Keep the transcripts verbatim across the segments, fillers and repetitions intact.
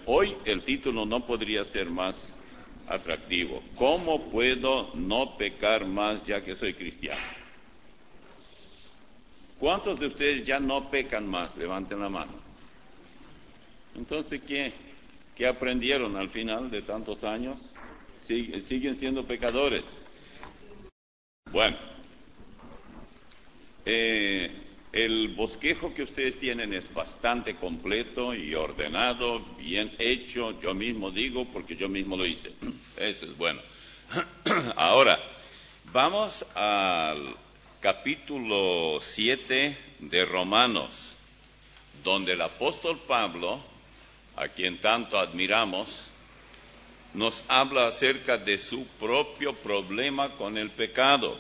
hoy el título no podría ser más atractivo. ¿Cómo puedo no pecar más ya que soy cristiano? ¿Cuántos de ustedes ya no pecan más? Levanten la mano. Entonces, ¿qué, qué aprendieron al final de tantos años? ¿Sig- ¿Siguen siendo pecadores? Bueno, eh, el bosquejo que ustedes tienen es bastante completo y ordenado, bien hecho, yo mismo digo, porque yo mismo lo hice. Eso es bueno. Ahora, vamos al capítulo siete de Romanos, donde el apóstol Pablo, a quien tanto admiramos, nos habla acerca de su propio problema con el pecado.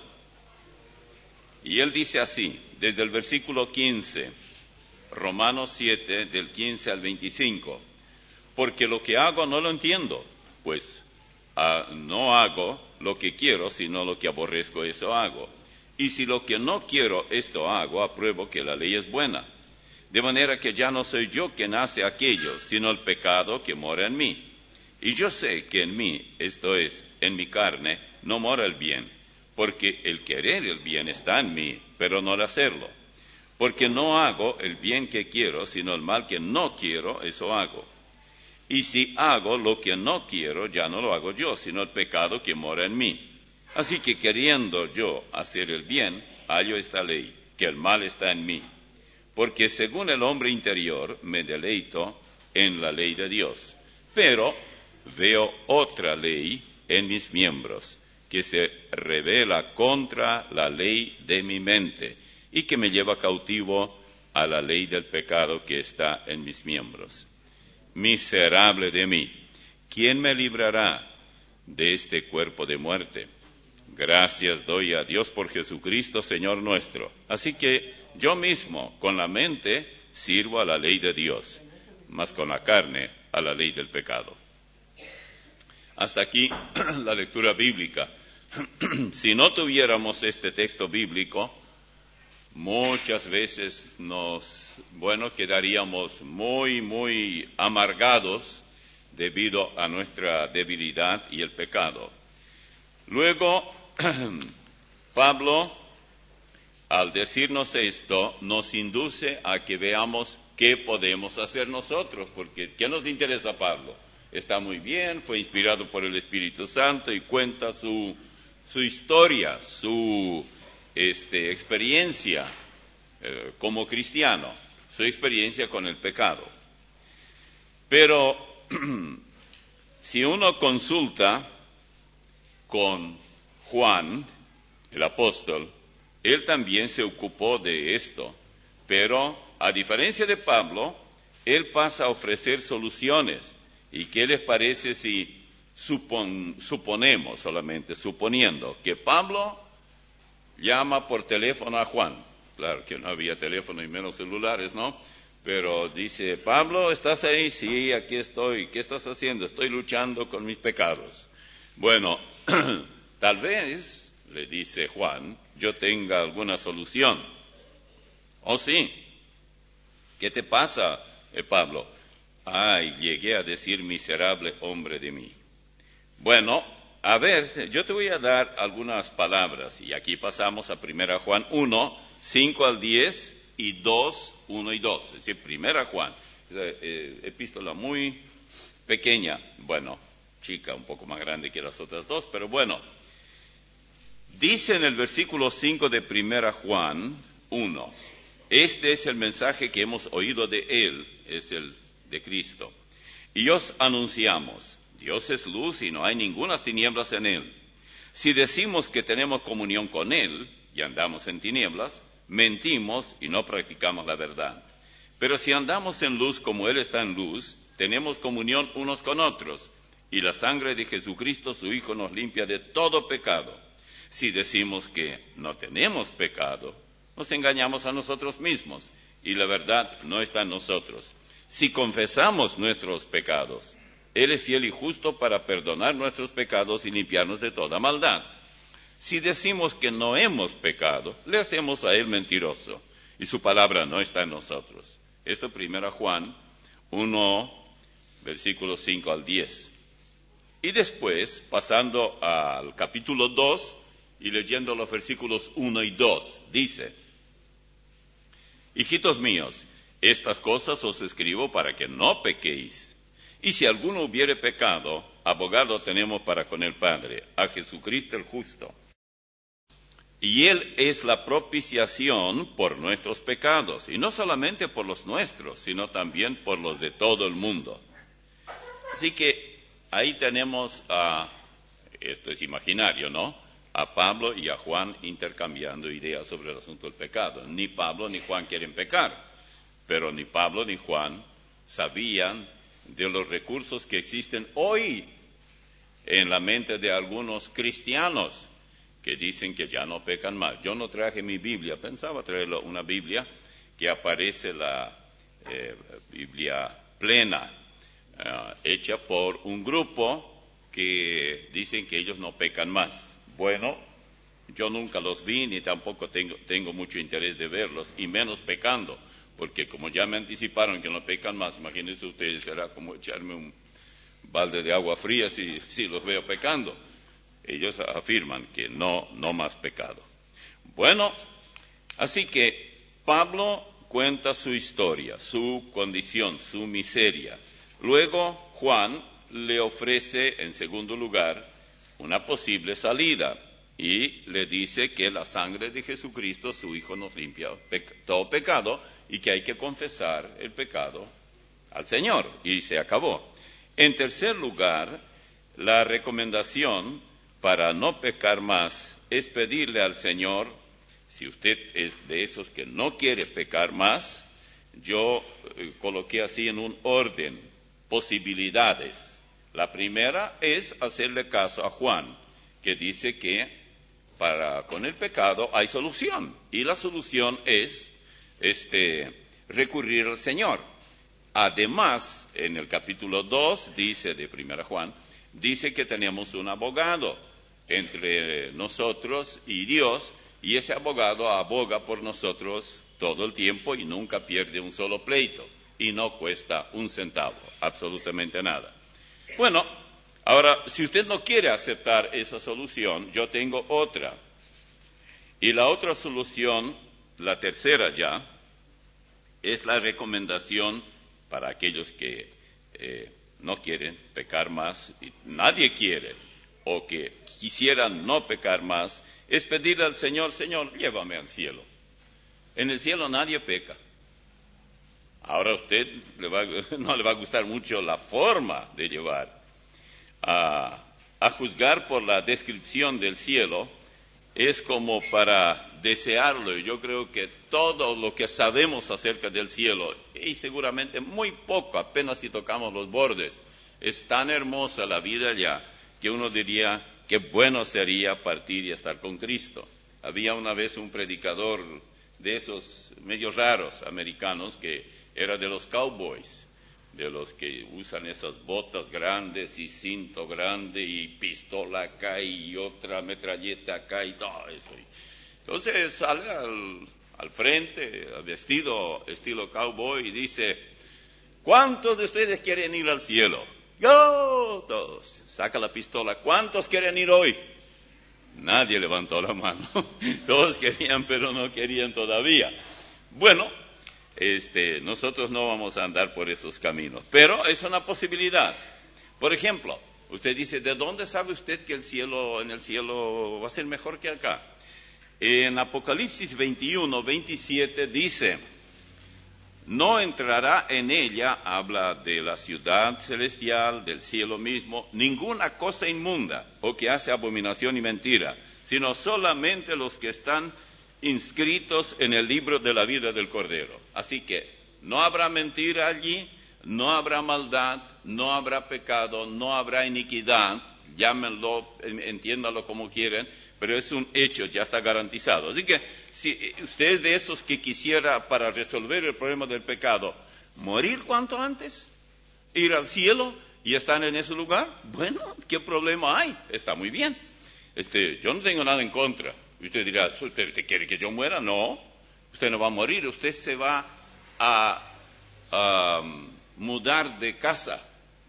Y él dice así, desde el versículo quince, Romanos siete, del quince al veinticinco, porque lo que hago no lo entiendo, pues ah, no hago lo que quiero, sino lo que aborrezco, eso hago. Y si lo que no quiero, esto hago, apruebo que la ley es buena. De manera que ya no soy yo quien hace aquello, sino el pecado que mora en mí. Y yo sé que en mí, esto es, en mi carne, no mora el bien, porque el querer el bien está en mí, pero no el hacerlo. Porque no hago el bien que quiero, sino el mal que no quiero, eso hago. Y si hago lo que no quiero, ya no lo hago yo, sino el pecado que mora en mí. Así que queriendo yo hacer el bien, hallo esta ley, que el mal está en mí. Porque según el hombre interior, me deleito en la ley de Dios. Pero veo otra ley en mis miembros, que se revela contra la ley de mi mente, y que me lleva cautivo a la ley del pecado que está en mis miembros. Miserable de mí, ¿quién me librará de este cuerpo de muerte? Gracias doy a Dios por Jesucristo, Señor nuestro. Así que yo mismo, con la mente, sirvo a la ley de Dios, mas con la carne, a la ley del pecado. Hasta aquí la lectura bíblica. Si no tuviéramos este texto bíblico, muchas veces nos, bueno, quedaríamos muy, muy amargados debido a nuestra debilidad y el pecado. Luego, Pablo, al decirnos esto, nos induce a que veamos qué podemos hacer nosotros, porque ¿qué nos interesa a Pablo? Está muy bien, fue inspirado por el Espíritu Santo y cuenta su, su historia, su este, experiencia eh, como cristiano, su experiencia con el pecado. Pero si uno consulta con Juan, el apóstol, él también se ocupó de esto, pero a diferencia de Pablo, él pasa a ofrecer soluciones. ¿Y qué les parece si supon, suponemos, solamente suponiendo, que Pablo llama por teléfono a Juan? Claro que no había teléfono y menos celulares, ¿no? Pero dice, Pablo, ¿estás ahí? Sí, aquí estoy. ¿Qué estás haciendo? Estoy luchando con mis pecados. Bueno, tal vez, le dice Juan, yo tenga alguna solución. ¿Oh, sí? ¿Qué te pasa, eh, Pablo? Ay, llegué a decir miserable hombre de mí. Bueno, a ver, yo te voy a dar algunas palabras, y aquí pasamos a primera Juan uno, cinco al diez, y dos, uno y dos. Es decir, primera Juan, eh, eh, epístola muy pequeña, bueno, chica, un poco más grande que las otras dos, pero bueno. Dice en el versículo cinco de primera Juan uno, este es el mensaje que hemos oído de él, es el de Cristo. Y os anunciamos, Dios es luz y no hay ninguna tinieblas en él. Si decimos que tenemos comunión con él y andamos en tinieblas, mentimos y no practicamos la verdad. Pero si andamos en luz como él está en luz, tenemos comunión unos con otros, y la sangre de Jesucristo, su Hijo, nos limpia de todo pecado. Si decimos que no tenemos pecado, nos engañamos a nosotros mismos, y la verdad no está en nosotros. Si confesamos nuestros pecados, Él es fiel y justo para perdonar nuestros pecados y limpiarnos de toda maldad. Si decimos que no hemos pecado, le hacemos a Él mentiroso, y su palabra no está en nosotros. Esto primera Juan uno, versículos cinco al diez. Y después, pasando al capítulo dos y leyendo los versículos uno y dos, dice: Hijitos míos, estas cosas os escribo para que no pequéis. Y si alguno hubiere pecado, abogado tenemos para con el Padre, a Jesucristo el justo. Y Él es la propiciación por nuestros pecados, y no solamente por los nuestros, sino también por los de todo el mundo. Así que ahí tenemos a, esto es imaginario, ¿no?, a Pablo y a Juan intercambiando ideas sobre el asunto del pecado. Ni Pablo ni Juan quieren pecar, pero ni Pablo ni Juan sabían de los recursos que existen hoy en la mente de algunos cristianos que dicen que ya no pecan más. Yo no traje mi Biblia, pensaba traer una Biblia que aparece la eh, Biblia plena, uh, hecha por un grupo que dicen que ellos no pecan más. Bueno, yo nunca los vi ni tampoco tengo, tengo mucho interés de verlos, y menos pecando, porque como ya me anticiparon que no pecan más, imagínense ustedes, será como echarme un balde de agua fría si, si los veo pecando. Ellos afirman que no, no más pecado. Bueno, así que Pablo cuenta su historia, su condición, su miseria. Luego Juan le ofrece, en segundo lugar, una posible salida, y le dice que la sangre de Jesucristo, su Hijo, nos limpia todo pecado, y que hay que confesar el pecado al Señor, y se acabó. En tercer lugar, la recomendación para no pecar más es pedirle al Señor, si usted es de esos que no quiere pecar más, yo eh, coloqué así en un orden, posibilidades. La primera es hacerle caso a Juan, que dice que para con el pecado hay solución, y la solución es este, recurrir al Señor. Además, en el capítulo dos, dice de primera Juan, dice que tenemos un abogado entre nosotros y Dios, y ese abogado aboga por nosotros todo el tiempo y nunca pierde un solo pleito, y no cuesta un centavo, absolutamente nada. Bueno, ahora, si usted no quiere aceptar esa solución, yo tengo otra. Y la otra solución, la tercera ya, es la recomendación para aquellos que eh, no quieren pecar más, y nadie quiere, o que quisieran no pecar más, es pedirle al Señor: Señor, llévame al cielo. En el cielo nadie peca. Ahora a usted le va, no le va a gustar mucho la forma de llevar. A, a juzgar por la descripción del cielo, es como para desearlo, y yo creo que todo lo que sabemos acerca del cielo, y seguramente muy poco, apenas si tocamos los bordes, es tan hermosa la vida allá, que uno diría que bueno sería partir y estar con Cristo. Había una vez un predicador de esos medio raros americanos que era de los cowboys, de los que usan esas botas grandes y cinto grande y pistola acá y otra metralleta acá y todo eso. Entonces sale al, al frente, vestido estilo cowboy, y dice: ¿cuántos de ustedes quieren ir al cielo? Yo, todos. Saca la pistola. ¿Cuántos quieren ir hoy? Nadie levantó la mano. Todos querían, pero no querían todavía. Bueno, este, nosotros no vamos a andar por esos caminos, pero es una posibilidad. Por ejemplo, usted dice: ¿de dónde sabe usted que el cielo, en el cielo va a ser mejor que acá? En Apocalipsis veintiuno, veintisiete dice: no entrará en ella, habla de la ciudad celestial, del cielo mismo, ninguna cosa inmunda o que hace abominación y mentira, sino solamente los que están inscritos en el libro de la vida del Cordero. Así que no habrá mentira allí, no habrá maldad, no habrá pecado, no habrá iniquidad, llámenlo, entiéndalo como quieren, pero es un hecho, ya está garantizado. Así que si usted es de esos que quisiera, para resolver el problema del pecado, morir cuanto antes, ir al cielo y estar en ese lugar, bueno, ¿qué problema hay? Está muy bien. Este, yo no tengo nada en contra. Y usted dirá: ¿usted quiere que yo muera? No, usted no va a morir, usted se va a, a mudar de casa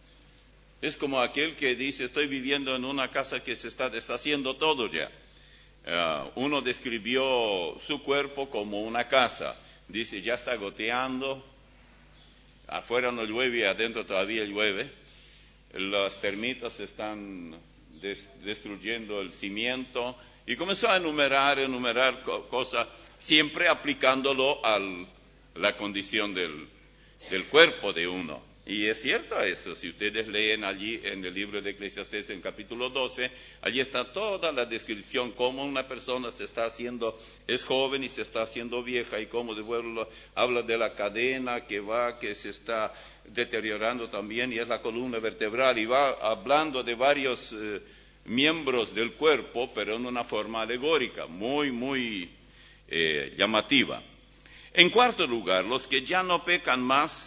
Es como aquel que dice, estoy viviendo en una casa que se está deshaciendo todo ya. Uh, uno describió su cuerpo como una casa. Dice, ya está goteando, afuera no llueve y adentro todavía llueve. Las termitas están des- destruyendo el cimiento. Y comenzó a enumerar, enumerar co- cosas, siempre aplicándolo a la condición del, del cuerpo de uno. Y es cierto eso, si ustedes leen allí en el libro de Eclesiastés en capítulo doce, allí está toda la descripción, cómo una persona se está haciendo, es joven y se está haciendo vieja, y cómo después habla de la cadena que va, que se está deteriorando también, y es la columna vertebral, y va hablando de varios eh, miembros del cuerpo, pero en una forma alegórica, muy, muy eh, llamativa. En cuarto lugar, los que ya no pecan más,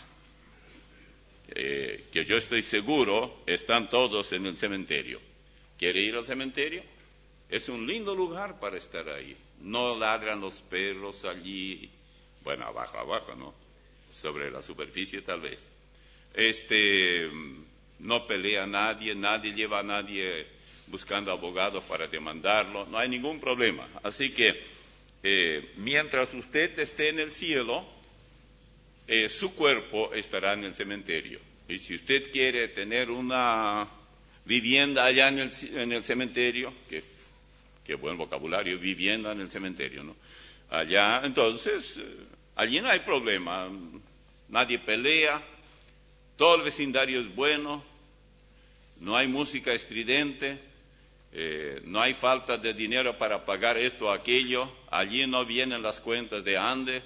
Eh, que yo estoy seguro, están todos en el cementerio. ¿Quiere ir al cementerio? Es un lindo lugar para estar ahí. No ladran los perros allí, bueno, abajo, abajo, ¿no? Sobre la superficie tal vez. Este, no pelea nadie, nadie lleva a nadie buscando abogados para demandarlo, no hay ningún problema. Así que, eh, mientras usted esté en el cielo, Eh, su cuerpo estará en el cementerio. Y si usted quiere tener una vivienda allá en el, en el cementerio, que, que buen vocabulario, vivienda en el cementerio, ¿no? Allá, entonces, eh, allí no hay problema. Nadie pelea, todo el vecindario es bueno, no hay música estridente, eh, no hay falta de dinero para pagar esto o aquello, allí no vienen las cuentas de Ande,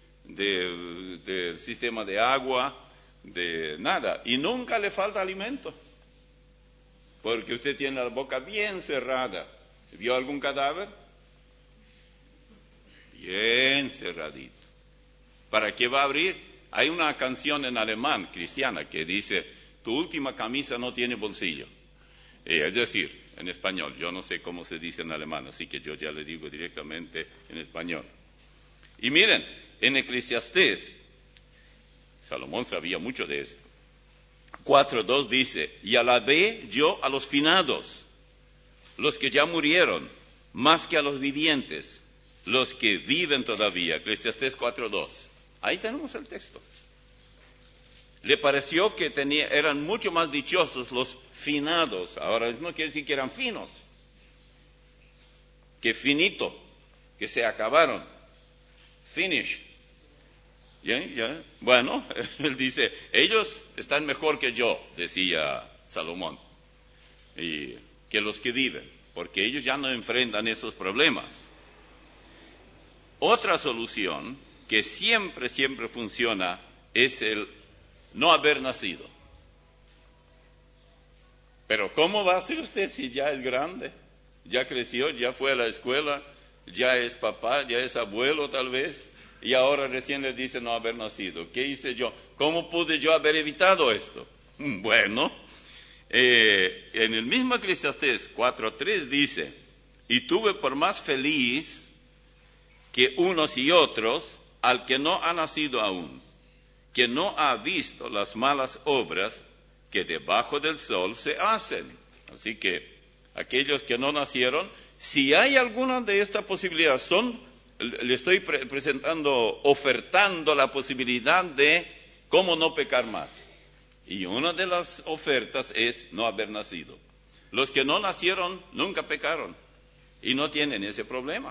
del de sistema de agua, de nada, y nunca le falta alimento, porque usted tiene la boca bien cerrada. ¿Vio algún cadáver? Bien cerradito. ¿Para qué va a abrir? Hay una canción en alemán cristiana que dice, tu última camisa no tiene bolsillo. Eh, es decir, en español, yo no sé cómo se dice en alemán, así que yo ya le digo directamente en español. Y miren, en Eclesiastés, Salomón sabía mucho de esto. cuatro dos dice, y alabé yo a los finados, los que ya murieron, más que a los vivientes, los que viven todavía. Eclesiastés cuatro dos. Ahí tenemos el texto. Le pareció que tenía, eran mucho más dichosos los finados. Ahora no quiere decir que eran finos, que finito, que se acabaron. Finish. ¿Ya? ¿Ya? Bueno, él dice, ellos están mejor que yo, decía Salomón, y que los que viven, porque ellos ya no enfrentan esos problemas. Otra solución que siempre, siempre funciona es el no haber nacido. Pero ¿cómo va a ser usted si ya es grande? Ya creció, ya fue a la escuela, ya es papá, ya es abuelo tal vez, y ahora recién le dice no haber nacido. ¿Qué hice yo? ¿Cómo pude yo haber evitado esto? Bueno, eh, en el mismo Eclesiastés cuatro tres dice, y tuve por más feliz que unos y otros al que no ha nacido aún, que no ha visto las malas obras que debajo del sol se hacen. Así que aquellos que no nacieron, si hay alguna de estas posibilidades, son, le estoy pre- presentando, ofertando la posibilidad de cómo no pecar más. Y una de las ofertas es no haber nacido. Los que no nacieron nunca pecaron y no tienen ese problema.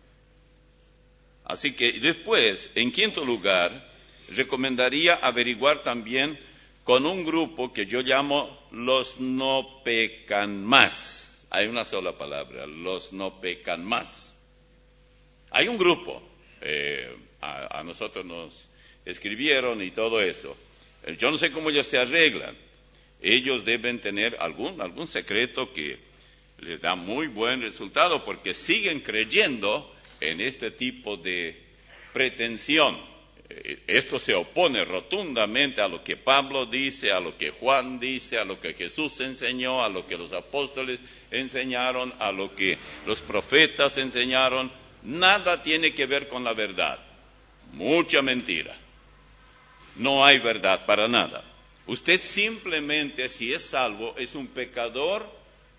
Así que después, en quinto lugar, recomendaría averiguar también con un grupo que yo llamo los no pecan más. Hay una sola palabra, los no pecan más. Hay un grupo, eh, a, a nosotros nos escribieron y todo eso. Yo no sé cómo ellos se arreglan. Ellos deben tener algún, algún secreto que les da muy buen resultado porque siguen creyendo en este tipo de pretensión. Esto se opone rotundamente a lo que Pablo dice, a lo que Juan dice, a lo que Jesús enseñó, a lo que los apóstoles enseñaron, a lo que los profetas enseñaron. Nada tiene que ver con la verdad. Mucha mentira. No hay verdad para nada. Usted simplemente, si es salvo, es un pecador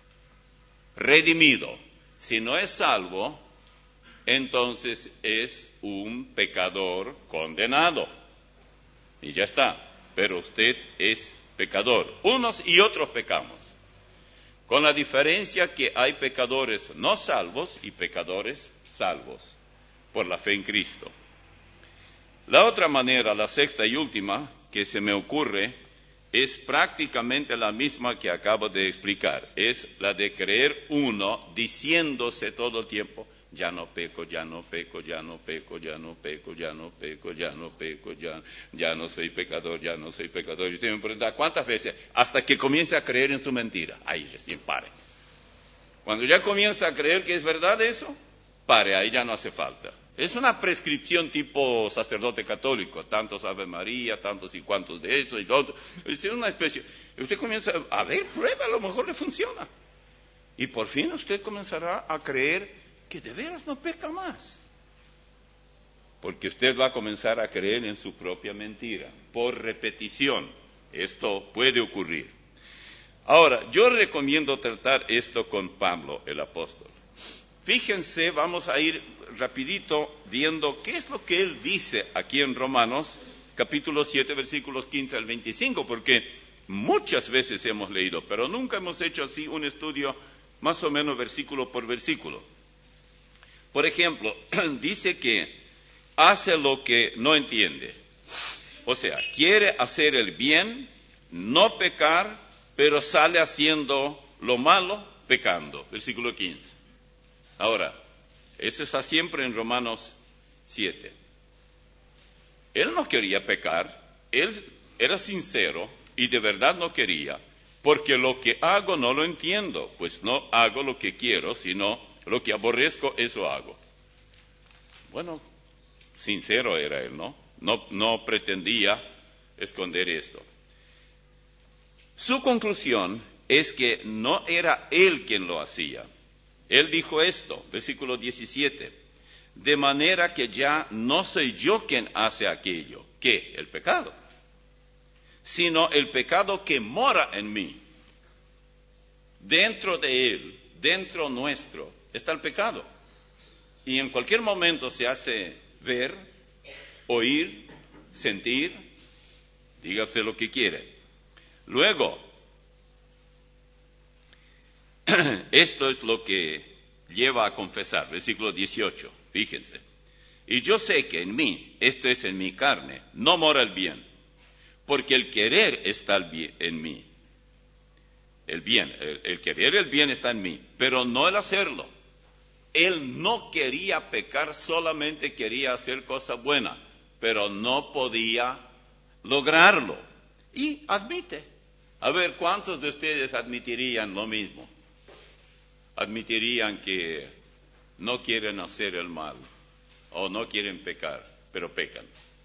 redimido. Si no es salvo, entonces es un pecador condenado. Y ya está. Pero usted es pecador. Unos y otros pecamos. Con la diferencia que hay pecadores no salvos y pecadores salvos por la fe en Cristo. La otra manera, la sexta y última, que se me ocurre, es prácticamente la misma que acabo de explicar. Es la de creer uno diciéndose todo el tiempo, ya no peco, ya no peco, ya no peco, ya no peco, ya no peco, ya no peco, ya, ya no soy pecador, ya no soy pecador. Y usted me pregunta, ¿cuántas veces? Hasta que comience a creer en su mentira. Ahí recién pare. Cuando ya comienza a creer que es verdad eso, pare, ahí ya no hace falta. Es una prescripción tipo sacerdote católico, tantos Ave María, tantos y cuantos de eso y lo otro. Es una especie. Usted comienza a ver, prueba, a lo mejor le funciona. Y por fin usted comenzará a creer que de veras no peca más. Porque usted va a comenzar a creer en su propia mentira, por repetición. Esto puede ocurrir. Ahora, yo recomiendo tratar esto con Pablo, el apóstol. Fíjense, vamos a ir rapidito viendo qué es lo que él dice aquí en Romanos, capítulo siete, versículos quince al veinticinco, porque muchas veces hemos leído, pero nunca hemos hecho así un estudio más o menos versículo por versículo. Por ejemplo, dice que hace lo que no entiende. O sea, quiere hacer el bien, no pecar, pero sale haciendo lo malo, pecando. Versículo quince. Ahora, eso está siempre en Romanos siete. Él no quería pecar, él era sincero y de verdad no quería, porque lo que hago no lo entiendo, pues no hago lo que quiero, sino lo que aborrezco, eso hago. Bueno, sincero era él, ¿no? No, no pretendía esconder esto. Su conclusión es que no era él quien lo hacía. Él dijo esto, versículo diecisiete, de manera que ya no soy yo quien hace aquello, ¿qué? El pecado, sino el pecado que mora en mí. Dentro de él, dentro nuestro, está el pecado. Y en cualquier momento se hace ver, oír, sentir, diga usted lo que quiere. Luego, esto es lo que lleva a confesar, versículo dieciocho, fíjense. Y yo sé que en mí, esto es en mi carne, no mora el bien, porque el querer está en mí. El bien, el, el querer el bien está en mí, pero no el hacerlo. Él no quería pecar, solamente quería hacer cosa buena, pero no podía lograrlo. Y admite. A ver, ¿cuántos de ustedes admitirían lo mismo? Admitirían que no quieren hacer el mal o no quieren pecar, pero pecan.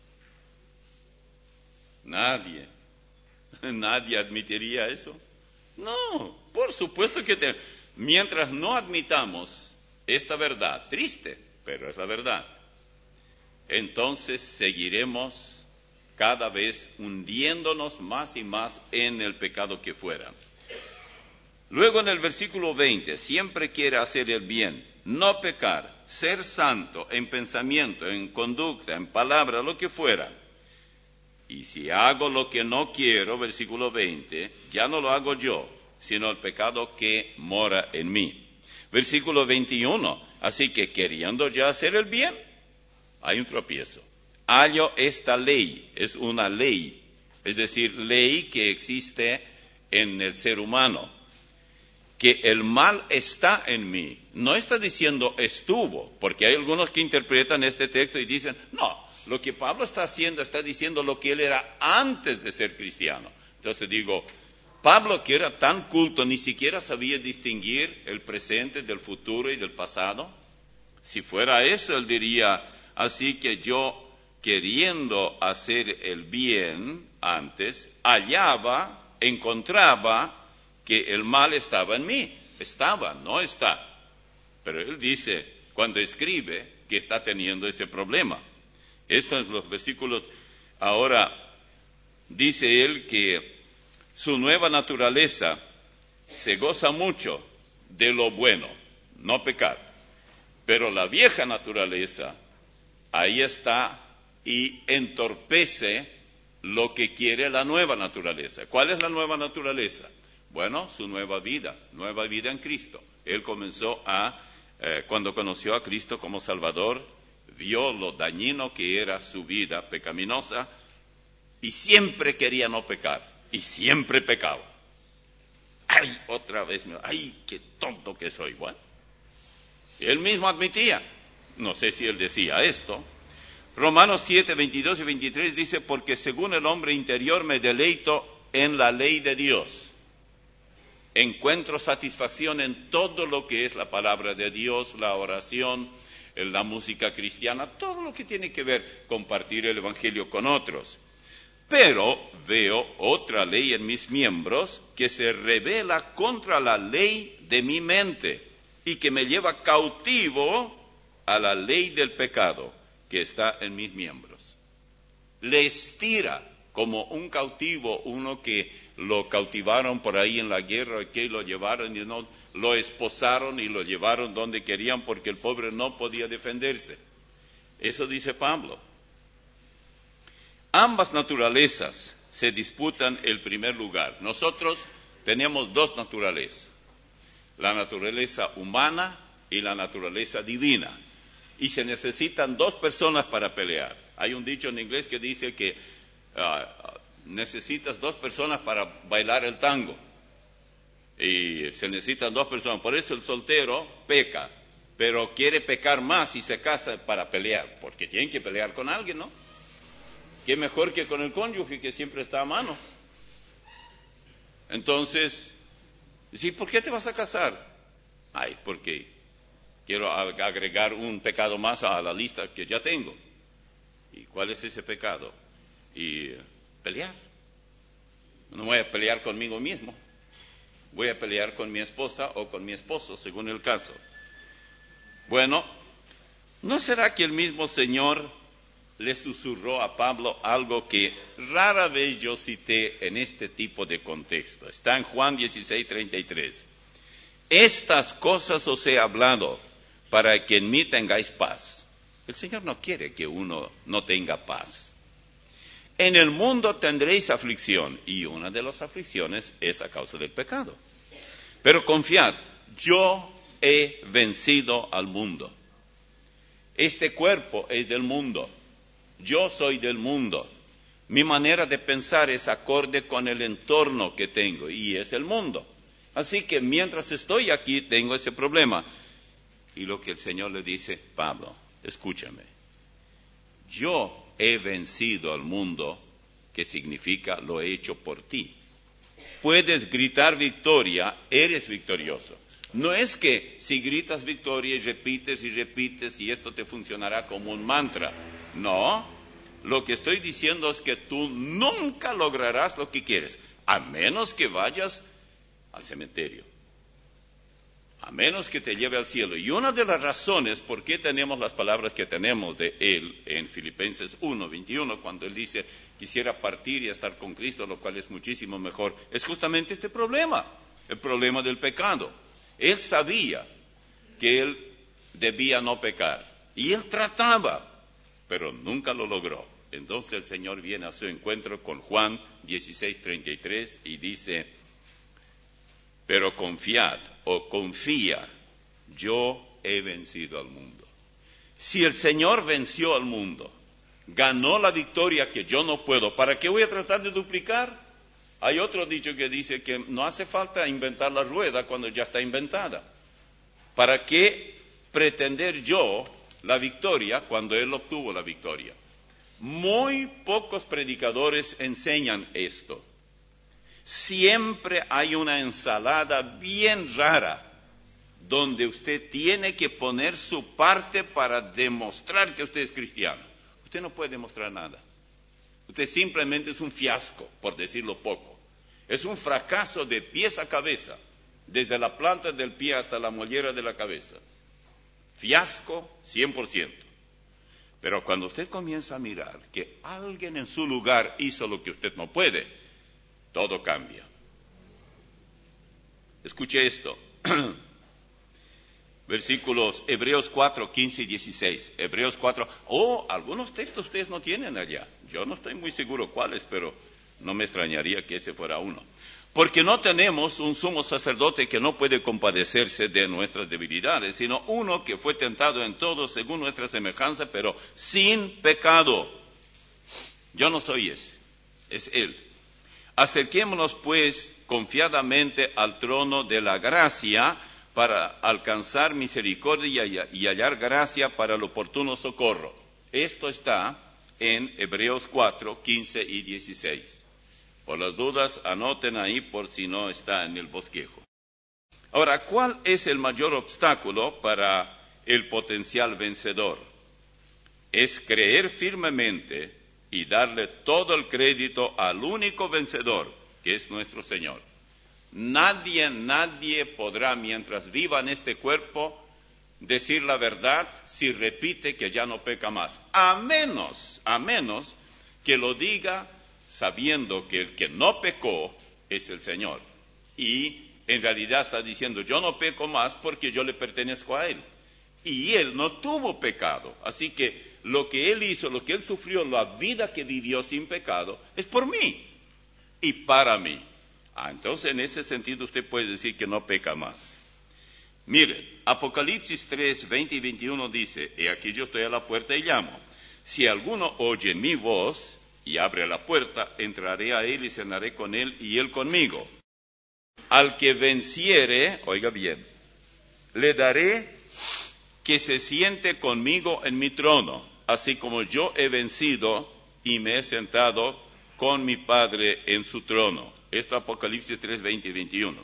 Nadie, nadie admitiría eso. No, por supuesto que te... mientras no admitamos esta verdad, triste, pero es la verdad, entonces seguiremos cada vez hundiéndonos más y más en el pecado que fuera. Luego en el versículo veinte, siempre quiere hacer el bien, no pecar, ser santo en pensamiento, en conducta, en palabra, lo que fuera. Y si hago lo que no quiero, versículo veinte, ya no lo hago yo, sino el pecado que mora en mí. Versículo veintiuno, así que queriendo ya hacer el bien, hay un tropiezo. Hallo esta ley, es una ley, es decir, ley que existe en el ser humano, que el mal está en mí. No está diciendo estuvo, porque hay algunos que interpretan este texto y dicen, no, lo que Pablo está haciendo, está diciendo lo que él era antes de ser cristiano. Entonces digo, Pablo, que era tan culto, ni siquiera sabía distinguir el presente del futuro y del pasado. Si fuera eso, él diría, así que yo, queriendo hacer el bien antes, hallaba, encontraba que el mal estaba en mí. Estaba, no está. Pero él dice, cuando escribe, que está teniendo ese problema. Estos son los versículos. Ahora, dice él que Su nueva naturaleza se goza mucho de lo bueno, no pecar. Pero la vieja naturaleza, ahí está y entorpece lo que quiere la nueva naturaleza. ¿Cuál es la nueva naturaleza? Bueno, su nueva vida, nueva vida en Cristo. Él comenzó a, eh, cuando conoció a Cristo como Salvador, vio lo dañino que era su vida pecaminosa y siempre quería no pecar y siempre pecaba. ¡Ay, otra vez! Me... ¡Ay, qué tonto que soy! Bueno, él mismo admitía, no sé si él decía esto. Romanos siete, veintidós y veintitrés dice, porque según el hombre interior me deleito en la ley de Dios. Encuentro satisfacción en todo lo que es la palabra de Dios, la oración, la música cristiana, todo lo que tiene que ver con compartir el evangelio con otros. Pero veo otra ley en mis miembros que se rebela contra la ley de mi mente y que me lleva cautivo a la ley del pecado que está en mis miembros. Le estira como un cautivo, uno que lo cautivaron por ahí en la guerra, que lo llevaron y no, lo esposaron y lo llevaron donde querían porque el pobre no podía defenderse. Eso dice Pablo. Ambas naturalezas se disputan el primer lugar. Nosotros tenemos dos naturalezas, la naturaleza humana y la naturaleza divina. Y se necesitan dos personas para pelear. Hay un dicho en inglés que dice que uh, necesitas dos personas para bailar el tango. Y se necesitan dos personas. Por eso el soltero peca, pero quiere pecar más y se casa para pelear, porque tienen que pelear con alguien, ¿no? ¿Qué mejor que con el cónyuge que siempre está a mano? Entonces, ¿sí? ¿Por qué te vas a casar? Ay, porque quiero agregar un pecado más a la lista que ya tengo. ¿Y cuál es ese pecado? Y pelear. No voy a pelear conmigo mismo. Voy a pelear con mi esposa o con mi esposo, según el caso. Bueno, ¿no será que el mismo Señor le susurró a Pablo algo que rara vez yo cité en este tipo de contexto? Está en Juan dieciséis, treinta y tres. Estas cosas os he hablado para que en mí tengáis paz. El Señor no quiere que uno no tenga paz. En el mundo tendréis aflicción, y una de las aflicciones es a causa del pecado. Pero confiad, yo he vencido al mundo. Este cuerpo es del mundo. Yo soy del mundo. Mi manera de pensar es acorde con el entorno que tengo, y es el mundo. Así que mientras estoy aquí, tengo ese problema. Y lo que el Señor le dice, Pablo, escúchame. Yo he vencido al mundo, que significa lo he hecho por ti. Puedes gritar victoria, eres victorioso. No es que si gritas victoria y repites y repites y esto te funcionará como un mantra. No, lo que estoy diciendo es que tú nunca lograrás lo que quieres, a menos que vayas al cementerio, a menos que te lleve al cielo. Y una de las razones por qué tenemos las palabras que tenemos de él en Filipenses uno, veintiuno, cuando él dice, quisiera partir y estar con Cristo, lo cual es muchísimo mejor, es justamente este problema, el problema del pecado. Él sabía que él debía no pecar, y él trataba, pero nunca lo logró. Entonces el Señor viene a su encuentro con Juan dieciséis, treinta y tres y dice, pero confiad o confía, yo he vencido al mundo. Si el Señor venció al mundo, ganó la victoria que yo no puedo, ¿para qué voy a tratar de duplicar? Hay otro dicho que dice que no hace falta inventar la rueda cuando ya está inventada. ¿Para qué pretender yo la victoria cuando Él obtuvo la victoria? Muy pocos predicadores enseñan esto. Siempre hay una ensalada bien rara donde usted tiene que poner su parte para demostrar que usted es cristiano. Usted no puede demostrar nada. Usted simplemente es un fiasco, por decirlo poco. Es un fracaso de pies a cabeza, desde la planta del pie hasta la mollera de la cabeza. Fiasco cien por ciento. Pero cuando usted comienza a mirar que alguien en su lugar hizo lo que usted no puede, todo cambia. Escuche esto. Versículos Hebreos cuatro, quince y dieciséis. Hebreos cuatro. Oh, algunos textos ustedes no tienen allá. Yo no estoy muy seguro cuáles, pero no me extrañaría que ese fuera uno. Porque no tenemos un sumo sacerdote que no puede compadecerse de nuestras debilidades, sino uno que fue tentado en todo según nuestra semejanza, pero sin pecado. Yo no soy ese, es Él. Acerquémonos pues confiadamente al trono de la gracia para alcanzar misericordia y hallar gracia para el oportuno socorro. Esto está en Hebreos cuatro, quince y dieciséis. Por las dudas, anoten ahí por si no está en el bosquejo. Ahora, ¿cuál es el mayor obstáculo para el potencial vencedor? Es creer firmemente y darle todo el crédito al único vencedor, que es nuestro Señor. Nadie, nadie podrá, mientras viva en este cuerpo, decir la verdad si repite que ya no peca más. A menos, a menos que lo diga sabiendo que el que no pecó es el Señor. Y en realidad está diciendo, yo no peco más porque yo le pertenezco a Él. Y Él no tuvo pecado. Así que lo que Él hizo, lo que Él sufrió, la vida que vivió sin pecado, es por mí y para mí. Ah, entonces en ese sentido usted puede decir que no peca más. Mire, Apocalipsis tres, veinte y veintiuno dice, y aquí yo estoy a la puerta y llamo. Si alguno oye mi voz y abre la puerta, entraré a él y cenaré con él y él conmigo. Al que venciere, oiga bien, le daré que se siente conmigo en mi trono, así como yo he vencido y me he sentado con mi Padre en su trono. Esto Apocalipsis tres, veinte y veintiuno.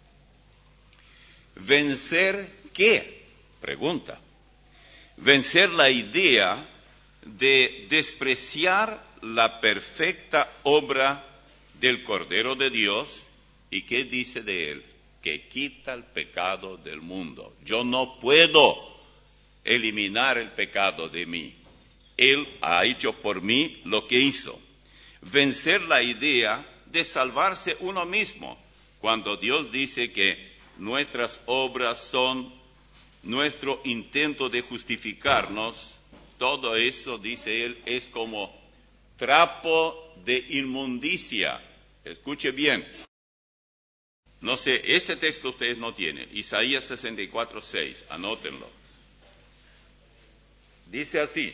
¿Vencer qué? Pregunta. Vencer la idea de despreciar la perfecta obra del Cordero de Dios. ¿Y qué dice de él? Que quita el pecado del mundo. Yo no puedo eliminar el pecado de mí. Él ha hecho por mí lo que hizo. Vencer la idea de salvarse uno mismo, cuando Dios dice que nuestras obras son nuestro intento de justificarnos. Todo eso, dice él, es como trapo de inmundicia. Escuche bien. No sé, este texto ustedes no tienen. Isaías sesenta y cuatro, seis, anótenlo. Dice así.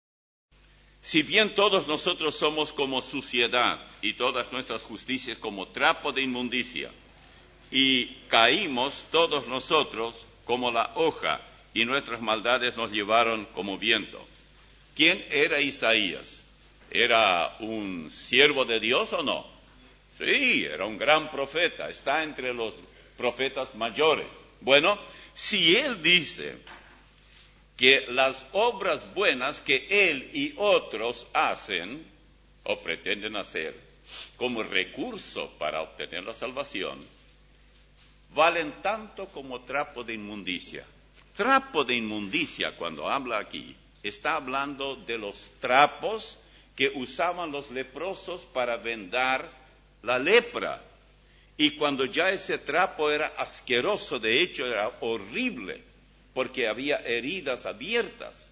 Si bien todos nosotros somos como suciedad y todas nuestras justicias como trapo de inmundicia, y caímos todos nosotros como la hoja, y nuestras maldades nos llevaron como viento. ¿Quién era Isaías? ¿Era un siervo de Dios o no? Sí, era un gran profeta, está entre los profetas mayores. Bueno, si él dice que las obras buenas que él y otros hacen o pretenden hacer como recurso para obtener la salvación, valen tanto como trapo de inmundicia. Trapo de inmundicia, cuando habla aquí, está hablando de los trapos que usaban los leprosos para vendar la lepra. Y cuando ya ese trapo era asqueroso, de hecho era horrible, porque había heridas abiertas.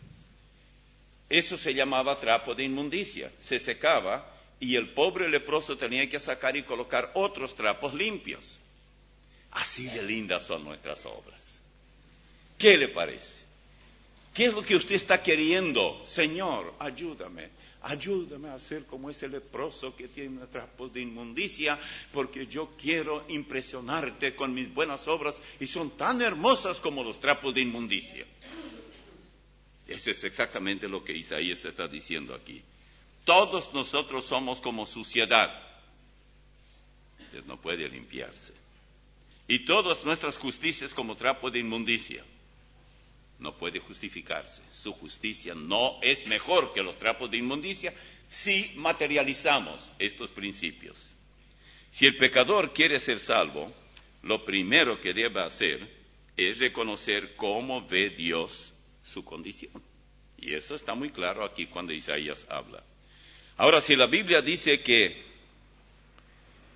Eso se llamaba trapo de inmundicia. Se secaba y el pobre leproso tenía que sacar y colocar otros trapos limpios. Así de lindas son nuestras obras. ¿Qué le parece? ¿Qué es lo que usted está queriendo? Señor, ayúdame. Ayúdame a ser como ese leproso que tiene trapos de inmundicia, porque yo quiero impresionarte con mis buenas obras y son tan hermosas como los trapos de inmundicia. Eso es exactamente lo que Isaías está diciendo aquí. Todos nosotros somos como suciedad. Usted no puede limpiarse. Y todas nuestras justicias como trapo de inmundicia. No puede justificarse. Su justicia no es mejor que los trapos de inmundicia si materializamos estos principios. Si el pecador quiere ser salvo, lo primero que debe hacer es reconocer cómo ve Dios su condición. Y eso está muy claro aquí cuando Isaías habla. Ahora, si la Biblia dice que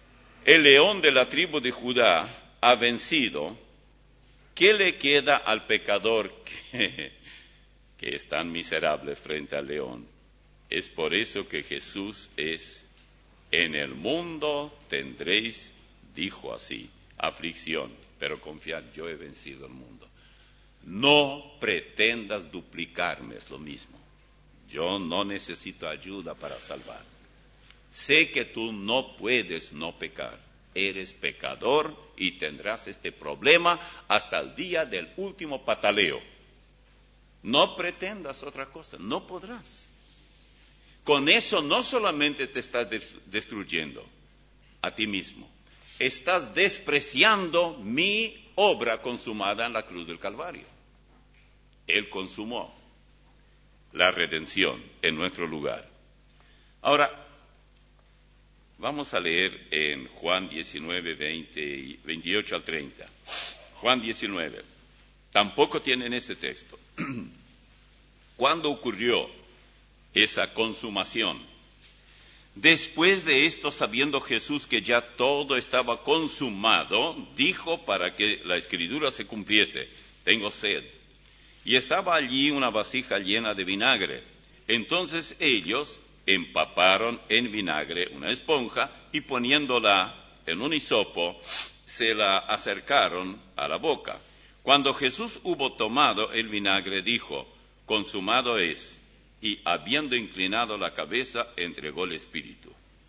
el león de la tribu de Judá ha vencido, ¿qué le queda al pecador que, que es tan miserable frente al león? Es por eso que Jesús es, en el mundo tendréis, dijo así, aflicción, pero confiad, yo he vencido el mundo. No pretendas duplicarme, es lo mismo. Yo no necesito ayuda para salvar. Sé que tú no puedes no pecar. Eres pecador y tendrás este problema hasta el día del último pataleo. No pretendas otra cosa, no podrás. Con eso no solamente te estás destruyendo a ti mismo, estás despreciando mi obra consumada en la cruz del Calvario. Él consumó la redención en nuestro lugar. Ahora, vamos a leer en Juan diecinueve, veinte, veintiocho al treinta. Juan diecinueve. Tampoco tienen ese texto. ¿Cuándo ocurrió esa consumación? Después de esto, sabiendo Jesús que ya todo estaba consumado, dijo para que la escritura se cumpliese: tengo sed. Y estaba allí una vasija llena de vinagre. Entonces ellos empaparon en vinagre una esponja y poniéndola en un hisopo, se la acercaron a la boca. Cuando Jesús hubo tomado el vinagre, dijo: consumado es. Y habiendo inclinado la cabeza, entregó el espíritu.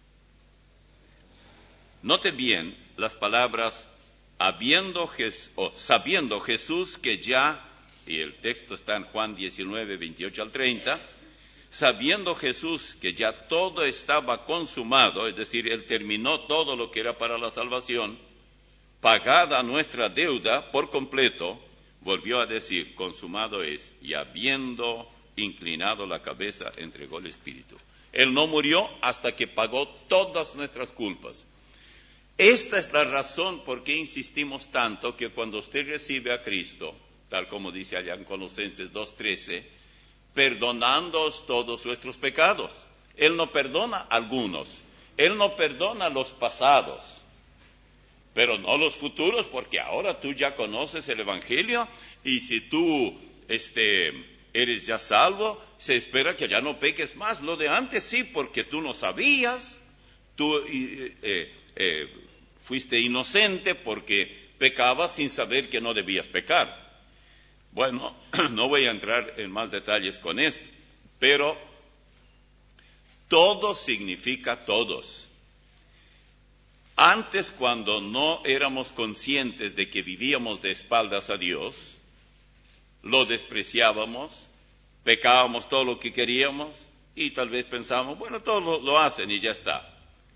Note bien las palabras habiendo Jes- o sabiendo Jesús que ya, y el texto está en Juan diecinueve, veintiocho al treinta, sabiendo Jesús que ya todo estaba consumado, es decir, Él terminó todo lo que era para la salvación, pagada nuestra deuda por completo, volvió a decir: consumado es, y habiendo inclinado la cabeza, entregó el espíritu. Él no murió hasta que pagó todas nuestras culpas. Esta es la razón por qué insistimos tanto que cuando usted recibe a Cristo, tal como dice allá en Colosenses dos trece, perdonándoos todos vuestros pecados. Él no perdona algunos, Él no perdona los pasados, pero no los futuros, porque ahora tú ya conoces el Evangelio, y si tú este, eres ya salvo, se espera que ya no peques más. Lo de antes sí, porque tú no sabías, tú eh, eh, eh, fuiste inocente porque pecabas sin saber que no debías pecar. Bueno, no voy a entrar en más detalles con esto, pero todo significa todos. Antes, cuando no éramos conscientes de que vivíamos de espaldas a Dios, lo despreciábamos, pecábamos todo lo que queríamos y tal vez pensábamos, bueno, todos lo, lo hacen y ya está.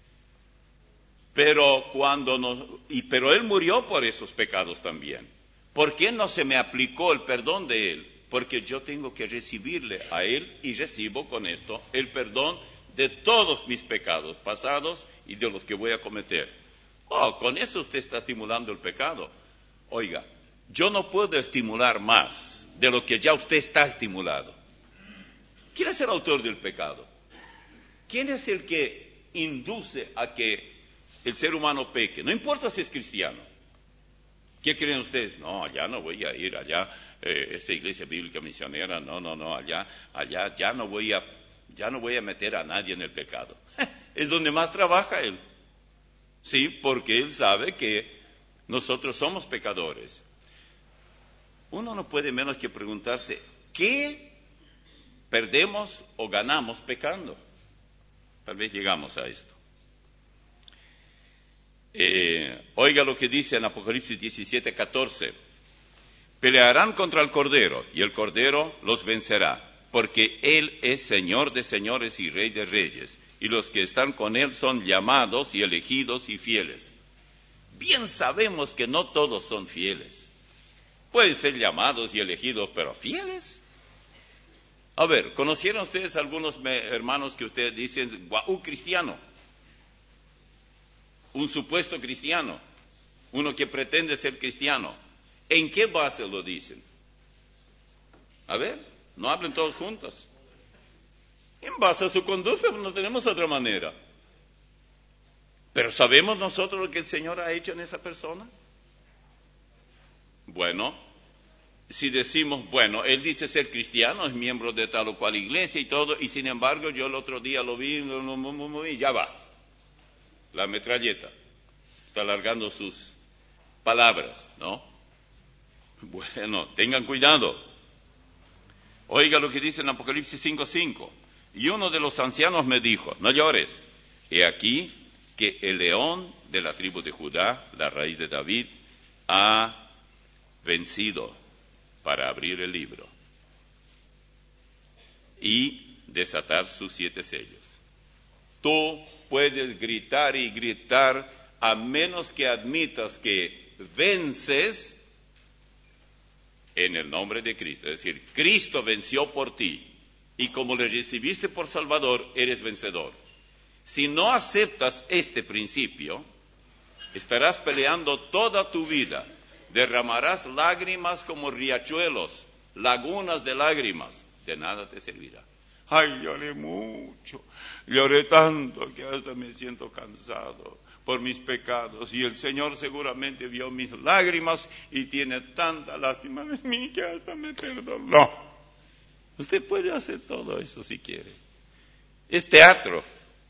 Pero cuando nos, y pero Él murió por esos pecados también. ¿Por qué no se me aplicó el perdón de Él? Porque yo tengo que recibirle a Él y recibo con esto el perdón de todos mis pecados pasados y de los que voy a cometer. Oh, con eso usted está estimulando el pecado. Oiga, yo no puedo estimular más de lo que ya usted está estimulado. ¿Quién es el autor del pecado? ¿Quién es el que induce a que el ser humano peque? No importa si es cristiano. ¿Qué creen ustedes? No, allá no voy a ir, allá, eh, esa iglesia bíblica misionera, no, no, no, allá, allá, ya no voy a, ya no voy a meter a nadie en el pecado. Es donde más trabaja él. Sí, porque él sabe que nosotros somos pecadores. Uno no puede menos que preguntarse, ¿qué perdemos o ganamos pecando? Tal vez llegamos a esto. Eh, oiga lo que dice en Apocalipsis diecisiete, catorce. Pelearán contra el Cordero, y el Cordero los vencerá, porque Él es Señor de señores y Rey de reyes, y los que están con Él son llamados y elegidos y fieles. Bien sabemos que no todos son fieles. Pueden ser llamados y elegidos, pero fieles. A ver, ¿conocieron ustedes algunos hermanos que ustedes dicen, guau, cristiano? Un supuesto cristiano, uno que pretende ser cristiano. ¿En qué base lo dicen? A ver, no hablen todos juntos. En base a su conducta, no tenemos otra manera. Pero ¿sabemos nosotros lo que el Señor ha hecho en esa persona? Bueno, si decimos, bueno, él dice ser cristiano, es miembro de tal o cual iglesia y todo, y sin embargo yo el otro día lo vi y ya va, la metralleta, está alargando sus palabras, ¿no? Bueno, tengan cuidado. Oiga lo que dice en Apocalipsis cinco cinco. Y uno de los ancianos me dijo, no llores, he aquí que el león de la tribu de Judá, la raíz de David, ha vencido para abrir el libro y desatar sus siete sellos. Tú puedes gritar y gritar a menos que admitas que vences en el nombre de Cristo. Es decir, Cristo venció por ti y como le recibiste por Salvador, eres vencedor. Si no aceptas este principio, estarás peleando toda tu vida. Derramarás lágrimas como riachuelos, lagunas de lágrimas. De nada te servirá. Ay, lloré mucho, lloré tanto que hasta me siento cansado por mis pecados. Y el Señor seguramente vio mis lágrimas y tiene tanta lástima de mí que hasta me perdonó. Usted puede hacer todo eso si quiere. Es teatro.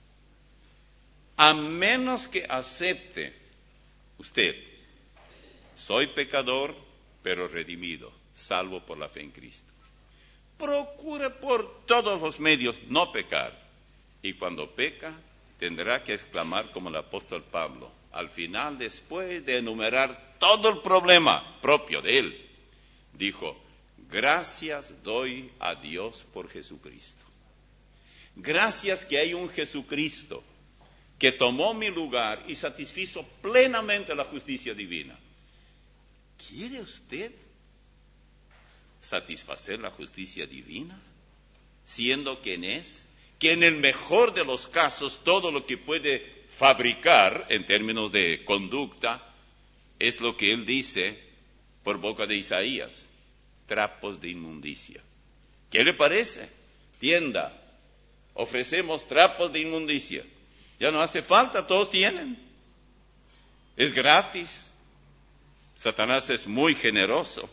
A menos que acepte usted, soy pecador, pero redimido, salvo por la fe en Cristo. Procure por todos los medios no pecar. Y cuando peca, tendrá que exclamar como el apóstol Pablo. Al final, después de enumerar todo el problema propio de él, dijo, gracias doy a Dios por Jesucristo. Gracias que hay un Jesucristo que tomó mi lugar y satisfizo plenamente la justicia divina. ¿Quiere usted satisfacer la justicia divina, siendo quien es? Que en el mejor de los casos todo lo que puede fabricar en términos de conducta es lo que él dice por boca de Isaías, trapos de inmundicia. ¿Qué le parece? Tienda, ofrecemos trapos de inmundicia. Ya no hace falta, todos tienen. Es gratis. Satanás es muy generoso.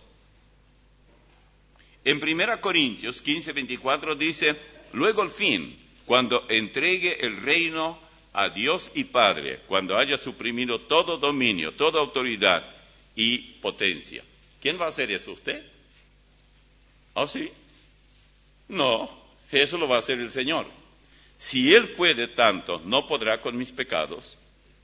En primera Corintios quince veinticuatro dice, luego al fin, cuando entregue el reino a Dios y Padre, cuando haya suprimido todo dominio, toda autoridad y potencia. ¿Quién va a hacer eso? ¿Usted? ¿Oh, sí? No, eso lo va a hacer el Señor. Si Él puede tanto, ¿no podrá con mis pecados?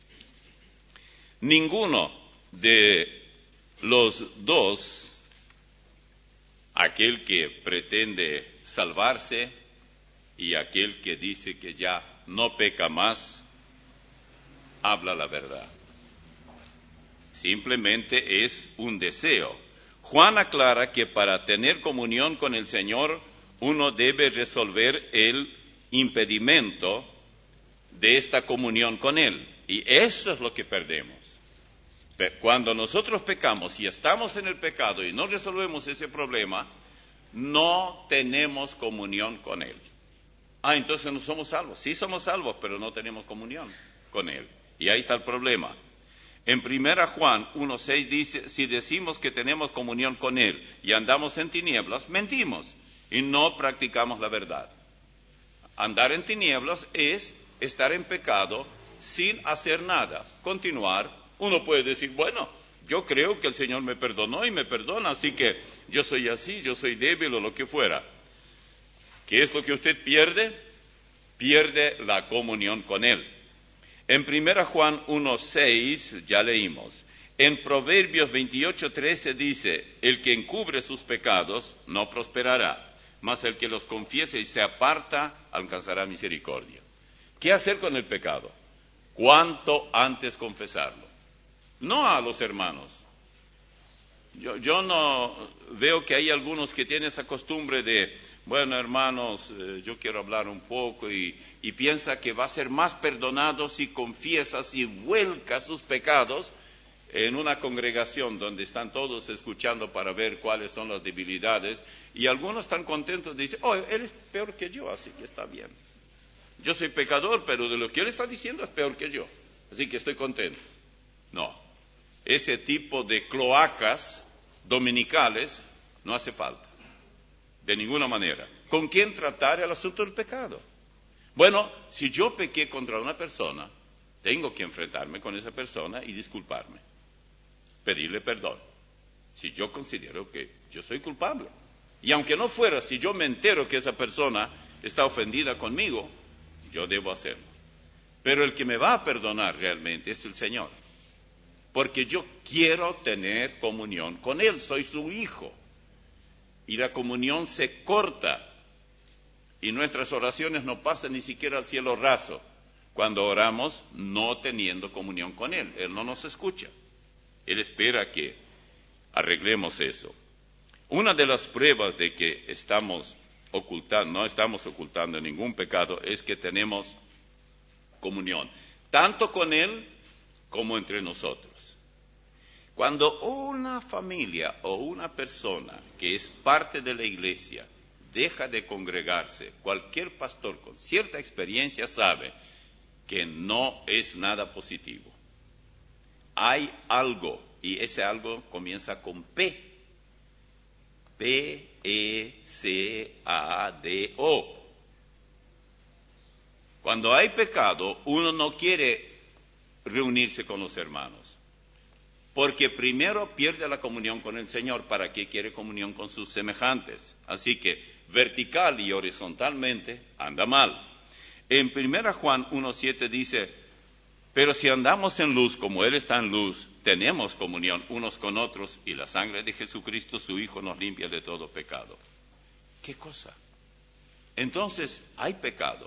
Ninguno de los dos, aquel que pretende salvarse y aquel que dice que ya no peca más, habla la verdad. Simplemente es un deseo. Juan aclara que para tener comunión con el Señor, uno debe resolver el impedimento de esta comunión con Él. Y eso es lo que perdemos. Cuando nosotros pecamos y estamos en el pecado y no resolvemos ese problema, no tenemos comunión con Él. Ah, entonces no somos salvos. Sí somos salvos, pero no tenemos comunión con Él. Y ahí está el problema. En primera Juan uno seis dice, si decimos que tenemos comunión con Él y andamos en tinieblas, mentimos y no practicamos la verdad. Andar en tinieblas es estar en pecado sin hacer nada, continuar. Uno puede decir, bueno, yo creo que el Señor me perdonó y me perdona, así que yo soy así, yo soy débil o lo que fuera. ¿Qué es lo que usted pierde? Pierde la comunión con Él. En primera Juan uno seis ya leímos. En Proverbios veintiocho trece dice, el que encubre sus pecados no prosperará, mas el que los confiese y se aparta alcanzará misericordia. ¿Qué hacer con el pecado? Cuanto antes confesarlo. No a los hermanos. Yo, yo no veo que hay algunos que tienen esa costumbre de, bueno, hermanos, eh, yo quiero hablar un poco y, y piensa que va a ser más perdonado si confiesa, si vuelca sus pecados en una congregación donde están todos escuchando para ver cuáles son las debilidades, y algunos están contentos, dicen, oh, él es peor que yo, así que está bien. Yo soy pecador, pero de lo que él está diciendo es peor que yo. así que estoy contento. No, ese tipo de cloacas dominicales no hace falta, de ninguna manera. ¿Con quién tratar el asunto del pecado? Bueno, si yo pequé contra una persona, tengo que enfrentarme con esa persona y disculparme, pedirle perdón, si yo considero que yo soy culpable. Y aunque no fuera, si yo me entero que esa persona está ofendida conmigo, yo debo hacerlo. Pero el que me va a perdonar realmente es el Señor, porque yo quiero tener comunión con Él, soy su hijo. Y la comunión se corta, y nuestras oraciones no pasan ni siquiera al cielo raso, cuando oramos no teniendo comunión con Él. Él no nos escucha. Él espera que arreglemos eso. Una de las pruebas de que estamos ocultando, no estamos ocultando ningún pecado, es que tenemos comunión, tanto con Él como entre nosotros. Cuando una familia o una persona que es parte de la iglesia deja de congregarse, cualquier pastor con cierta experiencia sabe que no es nada positivo. Hay algo, y ese algo comienza con P. P E C A D O. Cuando hay pecado, uno no quiere reunirse con los hermanos, porque primero pierde la comunión con el Señor. ¿Para qué quiere comunión con sus semejantes? Así que vertical y horizontalmente anda mal. En primera Juan uno siete dice: pero si andamos en luz como Él está en luz, tenemos comunión unos con otros, y la sangre de Jesucristo, su Hijo, nos limpia de todo pecado. ¿Qué cosa? Entonces, hay pecado.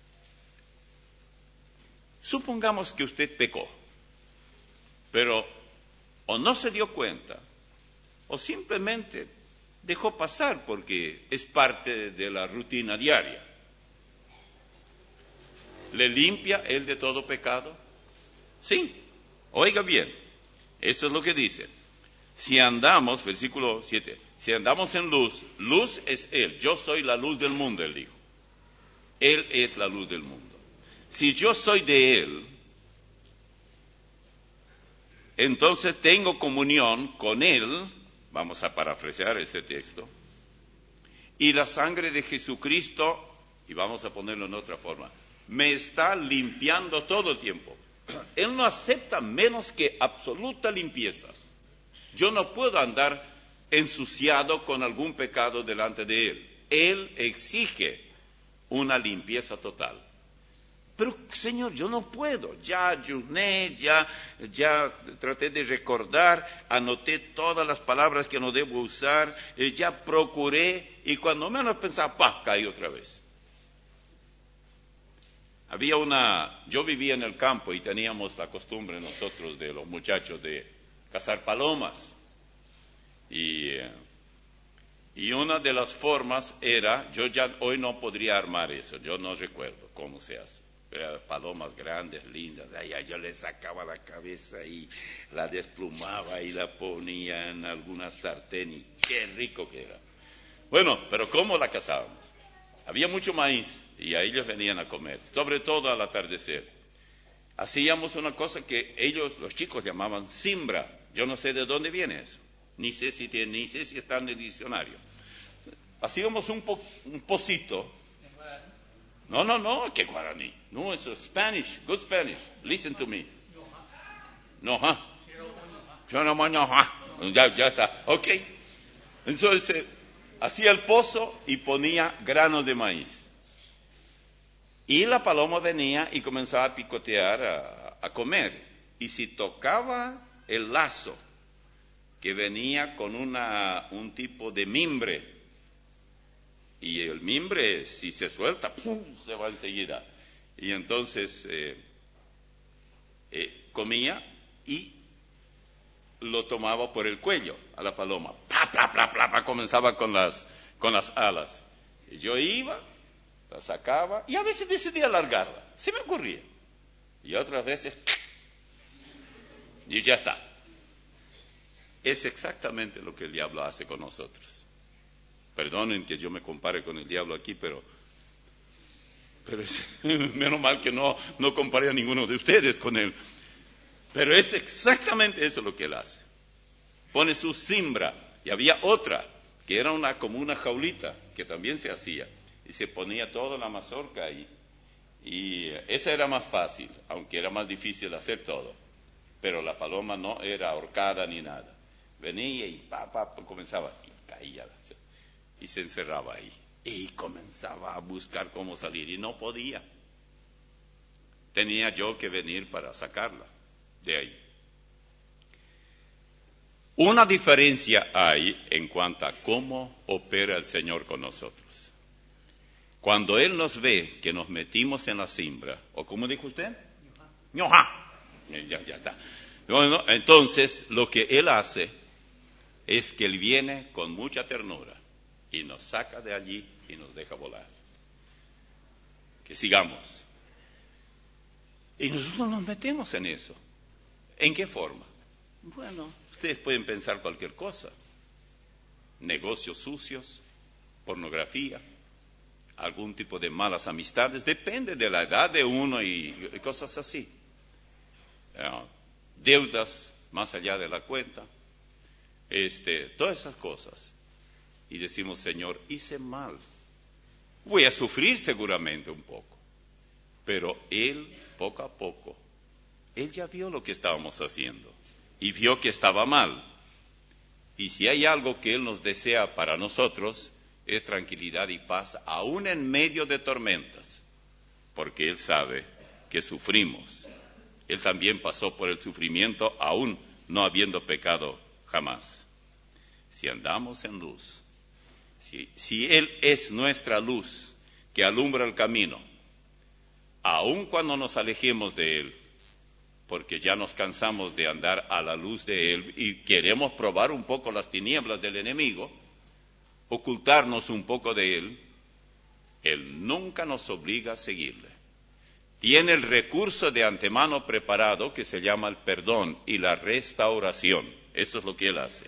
Supongamos que usted pecó, pero o no se dio cuenta, o simplemente dejó pasar porque es parte de la rutina diaria. ¿Le limpia Él de todo pecado? Sí, oiga bien, eso es lo que dice. Si andamos, versículo siete, si andamos en luz, luz es Él, yo soy la luz del mundo, Él dijo. Él es la luz del mundo. Si yo soy de Él, entonces tengo comunión con Él, vamos a parafrasear este texto, y la sangre de Jesucristo, y vamos a ponerlo en otra forma, me está limpiando todo el tiempo. Él no acepta menos que absoluta limpieza. Yo no puedo andar ensuciado con algún pecado delante de Él. Él exige una limpieza total. Pero, Señor, yo no puedo. Ya ayuné, ya, ya traté de recordar, anoté todas las palabras que no debo usar, eh, ya procuré, y cuando menos pensaba, ¡pah!, caí otra vez. Había una, yo vivía en el campo y teníamos la costumbre nosotros de los muchachos de cazar palomas. Y, eh, y una de las formas era, yo ya hoy no podría armar eso, yo no recuerdo cómo se hace. Eran palomas grandes, lindas, allá yo le sacaba la cabeza y la desplumaba y la ponía en alguna sartén y qué rico que era. Bueno, pero ¿cómo la cazábamos? Había mucho maíz y a ellos venían a comer, sobre todo al atardecer. Hacíamos una cosa que ellos, los chicos, llamaban siembra. Yo no sé de dónde viene eso, ni sé si tiene, ni sé si está en el diccionario. Hacíamos un, po, un pocito. No, no, no, que guaraní. No, eso es Spanish, good Spanish. Listen to me. No, ha. Ya, ya está. Ok. Entonces, eh, hacía el pozo y ponía granos de maíz. Y la paloma venía y comenzaba a picotear, a, a comer. Y si tocaba el lazo, que venía con una, un tipo de mimbre, y el mimbre, si se suelta, ¡pum!, se va enseguida. Y entonces eh, eh, comía y lo tomaba por el cuello a la paloma. ¡Pla, pla, pla, pla, pla! Comenzaba con las, con las alas. Y yo iba, la sacaba y a veces decidía alargarla. Se me ocurría. Y otras veces, y ya está. Es exactamente lo que el diablo hace con nosotros. Perdonen que yo me compare con el diablo aquí, pero pero es, menos mal que no, no comparé a ninguno de ustedes con él. Pero es exactamente eso lo que él hace. Pone su cimbra, y había otra, que era una, como una jaulita, que también se hacía, y se ponía toda la mazorca ahí. Y esa era más fácil, aunque era más difícil hacer todo. Pero la paloma no era ahorcada ni nada. Venía y pa, pa, comenzaba, y caía, y se encerraba ahí. Y comenzaba a buscar cómo salir, y no podía. Tenía yo que venir para sacarla de ahí. Una diferencia hay en cuanto a cómo opera el Señor con nosotros. Cuando Él nos ve que nos metimos en la cimbra, o ¿cómo dijo usted? ¡Ñoja! Ya, ya está. Bueno, entonces, lo que Él hace es que Él viene con mucha ternura y nos saca de allí y nos deja volar. Que sigamos. Y nosotros nos metemos en eso. ¿En qué forma? Bueno, ustedes pueden pensar cualquier cosa. Negocios sucios, pornografía, algún tipo de malas amistades, depende de la edad de uno y, y cosas así. Uh, deudas más allá de la cuenta, este, todas esas cosas. Y decimos, Señor, hice mal. Voy a sufrir seguramente un poco. Pero Él, poco a poco, Él ya vio lo que estábamos haciendo y vio que estaba mal. Y si hay algo que Él nos desea para nosotros, es tranquilidad y paz, aún en medio de tormentas, porque Él sabe que sufrimos. Él también pasó por el sufrimiento, aún no habiendo pecado jamás. Si andamos en luz, si, si Él es nuestra luz que alumbra el camino, aun cuando nos alejemos de Él, porque ya nos cansamos de andar a la luz de Él y queremos probar un poco las tinieblas del enemigo, ocultarnos un poco de Él, Él nunca nos obliga a seguirle. Tiene el recurso de antemano preparado que se llama el perdón y la restauración. Eso es lo que Él hace.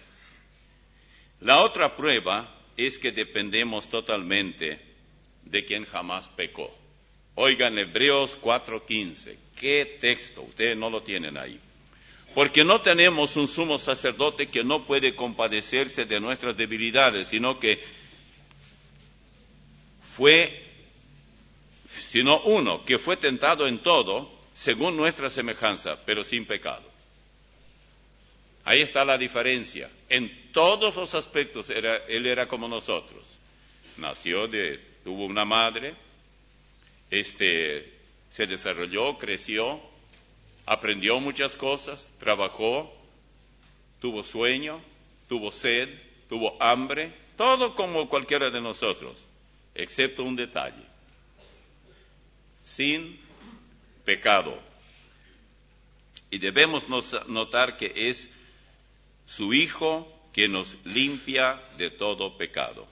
La otra prueba es que dependemos totalmente de quien jamás pecó. Oigan Hebreos cuatro quince. ¿Qué texto? Ustedes no lo tienen ahí. Porque no tenemos un sumo sacerdote que no puede compadecerse de nuestras debilidades, sino que fue, sino uno que fue tentado en todo, según nuestra semejanza, pero sin pecado. Ahí está la diferencia. En todos los aspectos era, él era como nosotros. Nació de, tuvo una madre, este, se desarrolló, creció, aprendió muchas cosas, trabajó, tuvo sueño, tuvo sed, tuvo hambre, todo como cualquiera de nosotros, excepto un detalle: sin pecado. Y debemos notar que es su Hijo que nos limpia de todo pecado.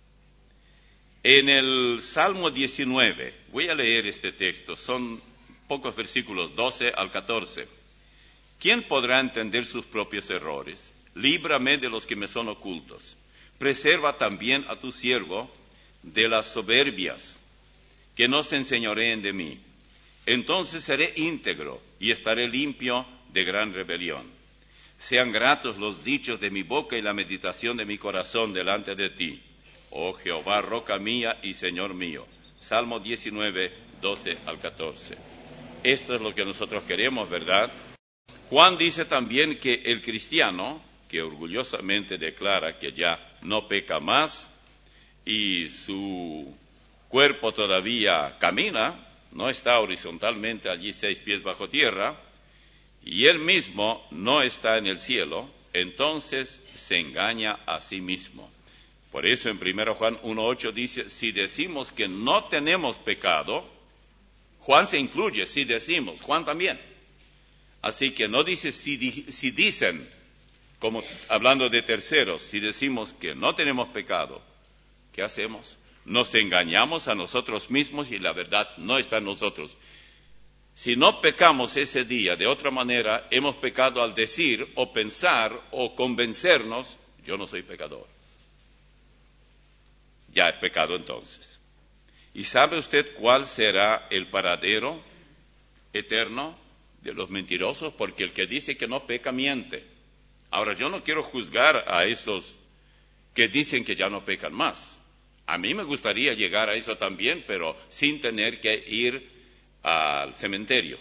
En el Salmo diecinueve, voy a leer este texto, son pocos versículos, doce al catorce. ¿Quién podrá entender sus propios errores? Líbrame de los que me son ocultos. Preserva también a tu siervo de las soberbias, que no se enseñoreen de mí. Entonces seré íntegro y estaré limpio de gran rebelión. Sean gratos los dichos de mi boca y la meditación de mi corazón delante de ti, oh Jehová, roca mía y Señor mío. Salmo diecinueve, doce al catorce. Esto es lo que nosotros queremos, ¿verdad? Juan dice también que el cristiano, que orgullosamente declara que ya no peca más y su cuerpo todavía camina, no está horizontalmente allí seis pies bajo tierra, y él mismo no está en el cielo, entonces se engaña a sí mismo. Por eso en primero Juan uno ocho dice, si decimos que no tenemos pecado, Juan se incluye, si decimos, Juan también. Así que no dice si, si dicen, como hablando de terceros, si decimos que no tenemos pecado, ¿qué hacemos? Nos engañamos a nosotros mismos y la verdad no está en nosotros. Si no pecamos ese día de otra manera, hemos pecado al decir o pensar o convencernos, yo no soy pecador. Ya he pecado entonces. ¿Y sabe usted cuál será el paradero eterno de los mentirosos? Porque el que dice que no peca, miente. Ahora, yo no quiero juzgar a esos que dicen que ya no pecan más. A mí me gustaría llegar a eso también, pero sin tener que ir al cementerio.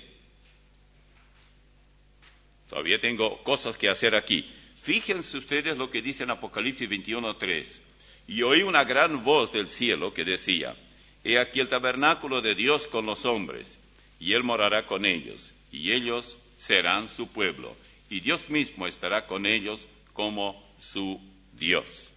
Todavía tengo cosas que hacer aquí. Fíjense ustedes lo que dice en Apocalipsis veintiuno tres. Y oí una gran voz del cielo que decía: He aquí el tabernáculo de Dios con los hombres, y Él morará con ellos, y ellos serán su pueblo, y Dios mismo estará con ellos como su Dios.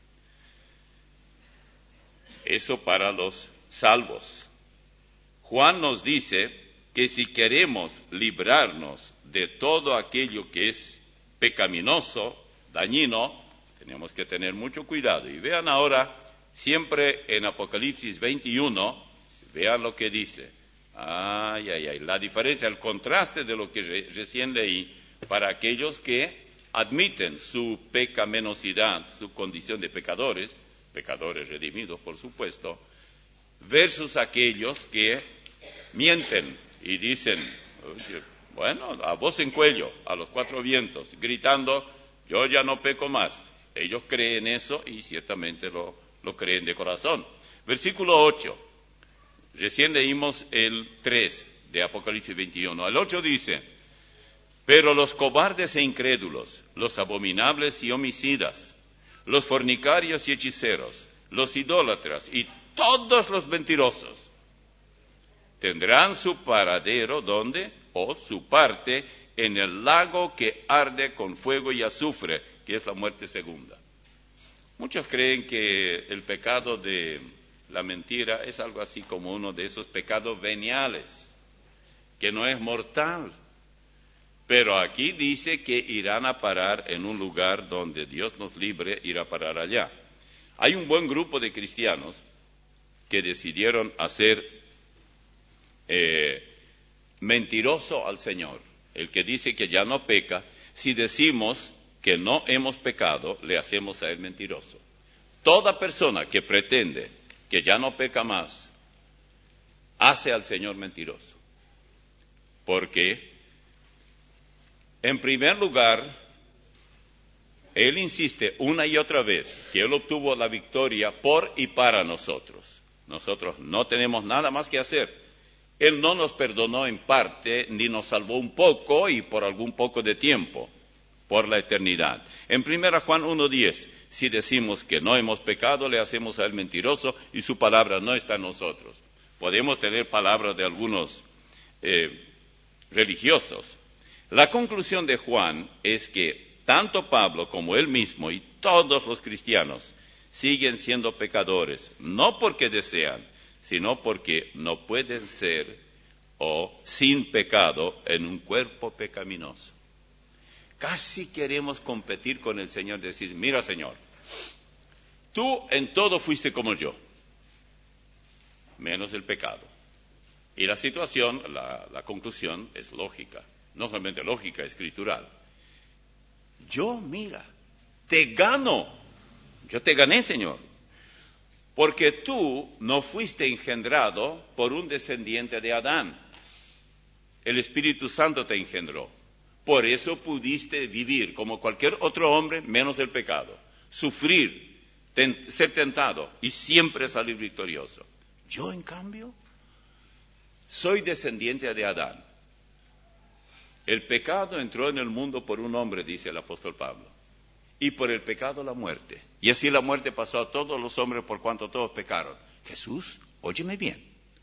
Eso para los salvos. Juan nos dice que si queremos librarnos de todo aquello que es pecaminoso, dañino, tenemos que tener mucho cuidado. Y vean ahora, siempre en Apocalipsis veintiuno, vean lo que dice. Ay, ay, ay, la diferencia, el contraste de lo que re- recién leí, para aquellos que admiten su pecaminosidad, su condición de pecadores, pecadores redimidos, por supuesto, versus aquellos que mienten y dicen, oye, bueno, a voz en cuello, a los cuatro vientos, gritando, yo ya no peco más. Ellos creen eso y ciertamente lo, lo creen de corazón. Versículo ocho, recién leímos el tres de Apocalipsis veintiuno. El ocho dice, pero los cobardes e incrédulos, los abominables y homicidas, los fornicarios y hechiceros, los idólatras y todos los mentirosos, tendrán su paradero, ¿dónde? O su parte en el lago que arde con fuego y azufre, que es la muerte segunda. Muchos creen que el pecado de la mentira es algo así como uno de esos pecados veniales, que no es mortal. Pero aquí dice que irán a parar en un lugar donde Dios nos libre, ir a parar allá. Hay un buen grupo de cristianos que decidieron hacer eh, mentiroso al Señor. El que dice que ya no peca, si decimos que no hemos pecado, le hacemos a él mentiroso. Toda persona que pretende que ya no peca más, hace al Señor mentiroso. Porque en primer lugar, Él insiste una y otra vez que Él obtuvo la victoria por y para nosotros. Nosotros no tenemos nada más que hacer. Él no nos perdonó en parte, ni nos salvó un poco y por algún poco de tiempo, por la eternidad. En primera Juan uno diez, si decimos que no hemos pecado, le hacemos a Él mentiroso y su palabra no está en nosotros. Podemos tener palabras de algunos eh, religiosos. La conclusión de Juan es que tanto Pablo como él mismo y todos los cristianos siguen siendo pecadores, no porque desean, sino porque no pueden ser o sin pecado en un cuerpo pecaminoso. Casi queremos competir con el Señor, decir, mira Señor, tú en todo fuiste como yo, menos el pecado. Y la situación, la, la conclusión es lógica. No solamente lógica, escritural. Yo, mira, te gano. Yo te gané, Señor. Porque tú no fuiste engendrado por un descendiente de Adán. El Espíritu Santo te engendró. Por eso pudiste vivir como cualquier otro hombre, menos el pecado. Sufrir, ten, ser tentado y siempre salir victorioso. Yo, en cambio, soy descendiente de Adán. El pecado entró en el mundo por un hombre, dice el apóstol Pablo, y por el pecado la muerte. Y así la muerte pasó a todos los hombres por cuanto todos pecaron. Jesús, óyeme bien,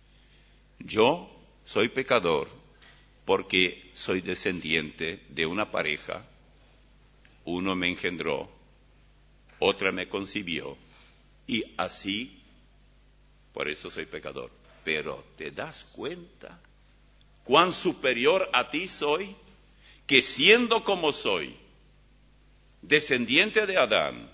yo soy pecador porque soy descendiente de una pareja, uno me engendró, otra me concibió, y así, por eso soy pecador. Pero ¿te das cuenta cuán superior a ti soy? Que siendo como soy, descendiente de Adán,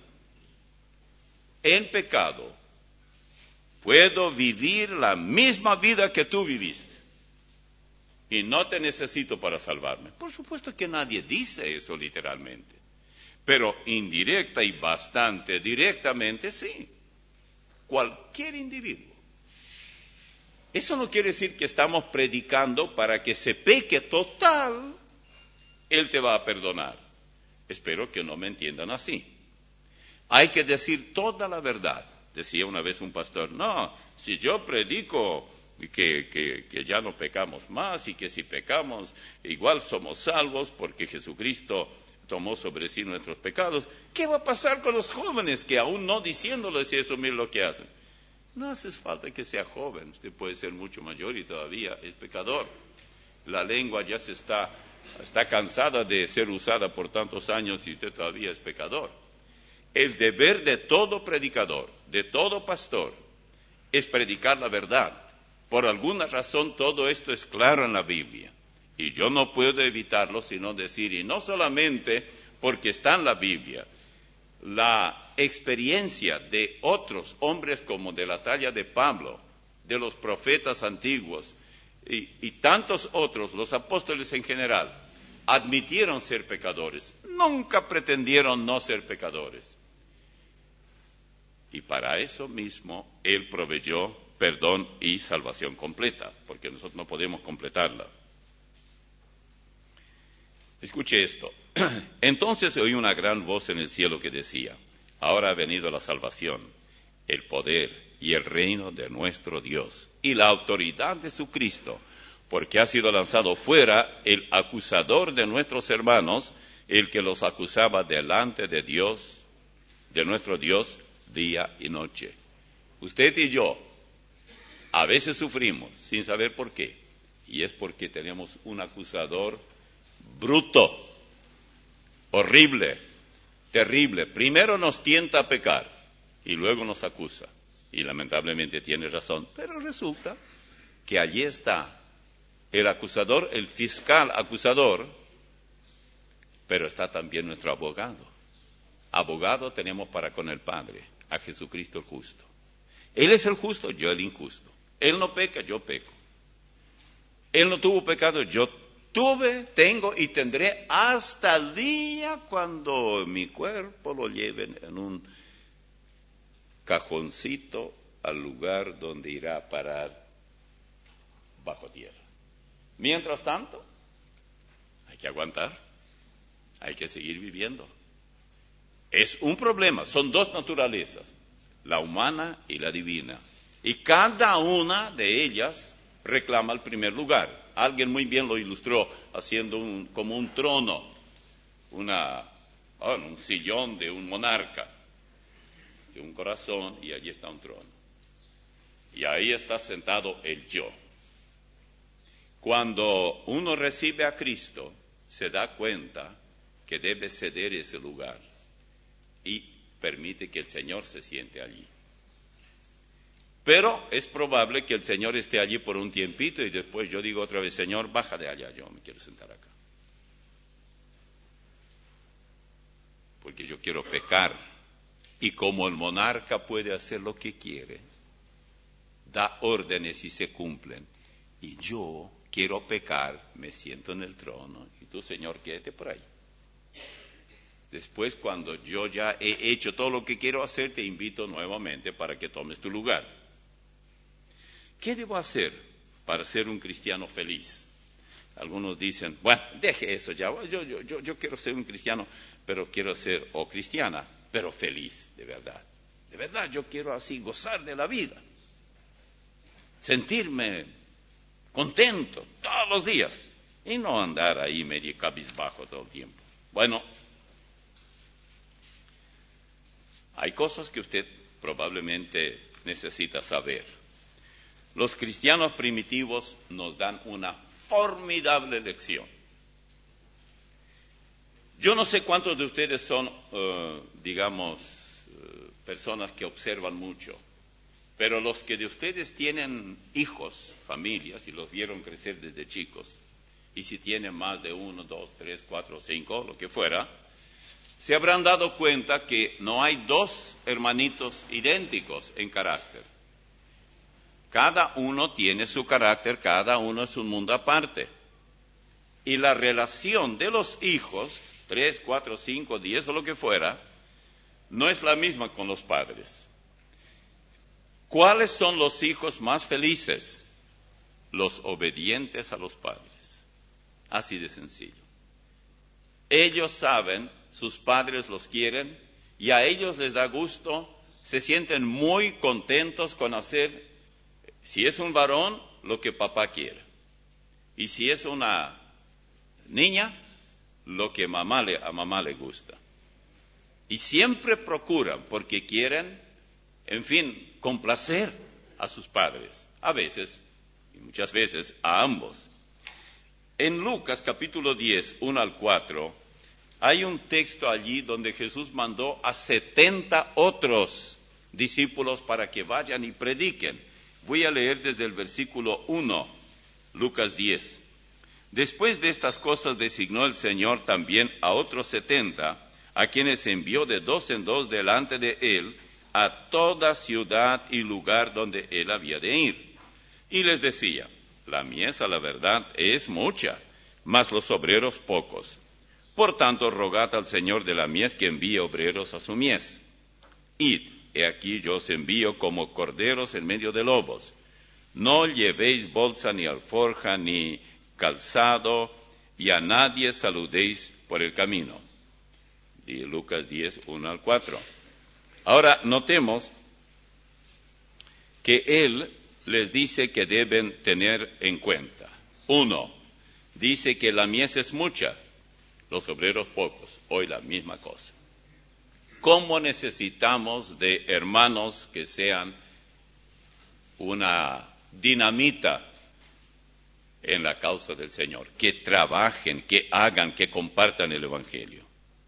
en pecado, puedo vivir la misma vida que tú viviste. Y no te necesito para salvarme. Por supuesto que nadie dice eso literalmente. Pero indirecta y bastante directamente, sí. Cualquier individuo Eso no quiere decir que estamos predicando para que se peque total, Él te va a perdonar. Espero que no me entiendan así. Hay que decir toda la verdad. Decía una vez un pastor, no, si yo predico que, que, que ya no pecamos más y que si pecamos igual somos salvos porque Jesucristo tomó sobre sí nuestros pecados, ¿qué va a pasar con los jóvenes que aún no diciéndoles eso, miren lo que hacen? No hace falta que sea joven, usted puede ser mucho mayor y todavía es pecador. La lengua ya se está, está cansada de ser usada por tantos años y usted todavía es pecador. El deber de todo predicador, de todo pastor, es predicar la verdad. Por alguna razón todo esto es claro en la Biblia. Y yo no puedo evitarlo sino decir, y no solamente porque está en la Biblia, la experiencia de otros hombres como de la talla de Pablo, de los profetas antiguos y, y tantos otros, los apóstoles en general, admitieron ser pecadores, nunca pretendieron no ser pecadores. Y para eso mismo Él proveyó perdón y salvación completa, porque nosotros no podemos completarla. Escuche esto. Entonces oí una gran voz en el cielo que decía, ahora ha venido la salvación, el poder y el reino de nuestro Dios y la autoridad de su Cristo, porque ha sido lanzado fuera el acusador de nuestros hermanos, el que los acusaba delante de Dios, de nuestro Dios, día y noche. Usted y yo a veces sufrimos sin saber por qué, y es porque tenemos un acusador bruto, horrible, terrible. Primero nos tienta a pecar y luego nos acusa. Y lamentablemente tiene razón, pero resulta que allí está el acusador, el fiscal acusador, pero está también nuestro abogado. Abogado tenemos para con el Padre, a Jesucristo el justo. Él es el justo, yo el injusto. Él no peca, yo peco. Él no tuvo pecado, yo tuve, tengo y tendré hasta el día cuando mi cuerpo lo lleven en un cajoncito al lugar donde irá a parar bajo tierra. Mientras tanto, hay que aguantar, hay que seguir viviendo. Es un problema, son dos naturalezas, la humana y la divina. Y cada una de ellas reclama el primer lugar. Alguien muy bien lo ilustró haciendo un, como un trono, una, oh, un sillón de un monarca, de un corazón, y allí está un trono. Y ahí está sentado el yo. Cuando uno recibe a Cristo, se da cuenta que debe ceder ese lugar y permite que el Señor se siente allí. Pero es probable que el Señor esté allí por un tiempito y después yo digo otra vez, Señor, baja de allá, yo me quiero sentar acá. Porque yo quiero pecar. Y como el monarca puede hacer lo que quiere, da órdenes y se cumplen. Y yo quiero pecar, me siento en el trono y tú, Señor, quédate por ahí. Después, cuando yo ya he hecho todo lo que quiero hacer, te invito nuevamente para que tomes tu lugar. ¿Qué debo hacer para ser un cristiano feliz? Algunos dicen, bueno, deje eso ya, yo, yo, yo, yo quiero ser un cristiano, pero quiero ser, o cristiana, pero feliz, de verdad. De verdad, yo quiero así gozar de la vida, sentirme contento todos los días y no andar ahí medio cabizbajo todo el tiempo. Bueno, hay cosas que usted probablemente necesita saber. Los cristianos primitivos nos dan una formidable lección. Yo no sé cuántos de ustedes son, uh, digamos, uh, personas que observan mucho, pero los que de ustedes tienen hijos, familias, y los vieron crecer desde chicos, y si tienen más de uno, dos, tres, cuatro, cinco, lo que fuera, se habrán dado cuenta que no hay dos hermanitos idénticos en carácter. Cada uno tiene su carácter, cada uno es un mundo aparte. Y la relación de los hijos, tres, cuatro, cinco, diez o lo que fuera, no es la misma con los padres. ¿Cuáles son los hijos más felices? los obedientes a los padres. Así de sencillo. Ellos saben, sus padres los quieren, y a ellos les da gusto, se sienten muy contentos con hacer, si es un varón, lo que papá quiere. Y si es una niña, lo que mamá le, a mamá le gusta. Y siempre procuran, porque quieren, en fin, complacer a sus padres. A veces, y muchas veces, a ambos. En Lucas capítulo diez, uno al cuatro, hay un texto allí donde Jesús mandó a setenta otros discípulos para que vayan y prediquen. Voy a leer desde el versículo uno, Lucas diez. Después de estas cosas designó el Señor también a otros setenta, a quienes envió de dos en dos delante de él a toda ciudad y lugar donde él había de ir. Y les decía, la mies a la verdad es mucha, mas los obreros pocos. Por tanto, rogad al Señor de la mies que envíe obreros a su mies. Id, he aquí yo os envío como corderos en medio de lobos. No llevéis bolsa ni alforja ni calzado, y a nadie saludéis por el camino. Y Lucas diez, uno al cuatro. Ahora, notemos que él les dice que deben tener en cuenta. Uno, dice que la mies es mucha, los obreros pocos. Hoy la misma cosa. ¿Cómo necesitamos de hermanos que sean una dinamita en la causa del Señor? Que trabajen, que hagan, que compartan el Evangelio.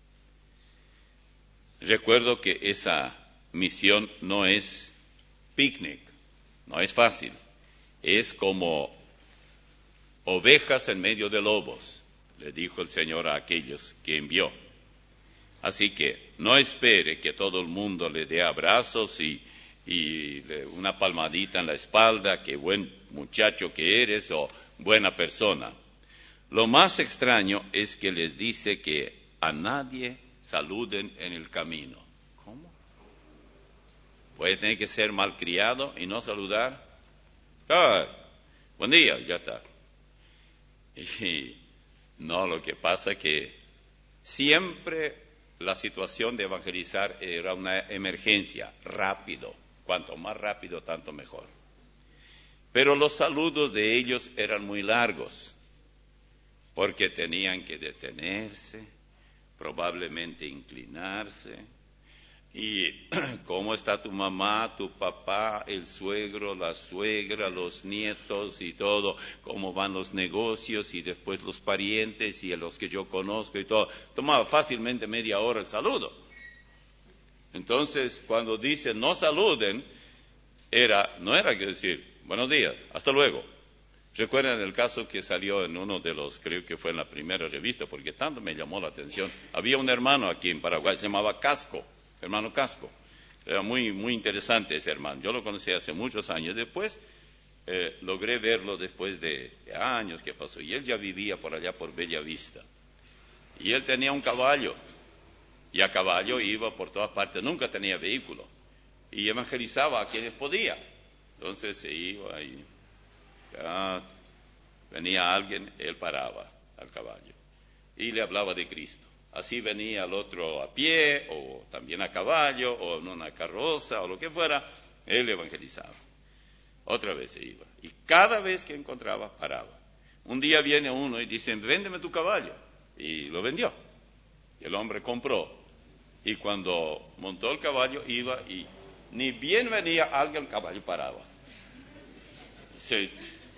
Recuerdo que esa misión no es picnic, no es fácil. Es como ovejas en medio de lobos, le dijo el Señor a aquellos que envió. Así que no espere que todo el mundo le dé abrazos y, y una palmadita en la espalda, qué buen muchacho que eres o buena persona. Lo más extraño es que les dice que a nadie saluden en el camino. ¿Cómo? ¿Puede tener que ser malcriado y no saludar? Ah, buen día, ya está. Y no, lo que pasa es que siempre la situación de evangelizar era una emergencia, rápido. Cuanto más rápido, tanto mejor. Pero los saludos de ellos eran muy largos, porque tenían que detenerse, probablemente inclinarse. Y cómo está tu mamá, tu papá, el suegro, la suegra, los nietos y todo, cómo van los negocios y después los parientes y los que yo conozco y todo. Tomaba fácilmente media hora el saludo. Entonces, cuando dice no saluden, era, no era que decir buenos días, hasta luego. ¿Recuerdan el caso que salió en uno de los, creo que fue en la primera revista, porque tanto me llamó la atención? Había un hermano aquí en Paraguay, se llamaba Casco. Hermano Casco. Era muy, muy interesante ese hermano. Yo lo conocí hace muchos años. Después eh, logré verlo después de años que pasó. Y él ya vivía por allá por Bella Vista. Y él tenía un caballo. Y a caballo iba por todas partes. Nunca tenía vehículo. Y evangelizaba a quienes podía. Entonces se iba y ya, venía alguien, él paraba al caballo. Y le hablaba de Cristo. Así venía el otro a pie, o también a caballo, o en una carroza, o lo que fuera, él evangelizaba. Otra vez se iba. Y cada vez que encontraba, paraba. Un día viene uno y dice, véndeme tu caballo. Y lo vendió. Y el hombre compró. Y cuando montó el caballo, iba y ni bien venía alguien, el caballo paraba. Se,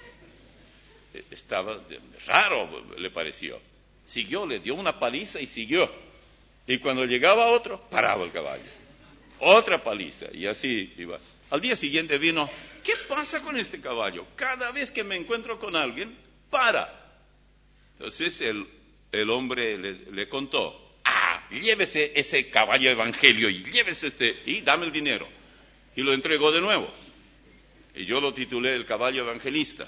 estaba raro, le pareció. Siguió, le dio una paliza y siguió. Y cuando llegaba otro, paraba el caballo. Otra paliza, y así iba. Al día siguiente vino, ¿qué pasa con este caballo? Cada vez que me encuentro con alguien, para. Entonces el, el hombre le, le contó, ah, llévese ese caballo evangelio y llévese este, y dame el dinero. Y lo entregó de nuevo. Y yo lo titulé el caballo evangelista.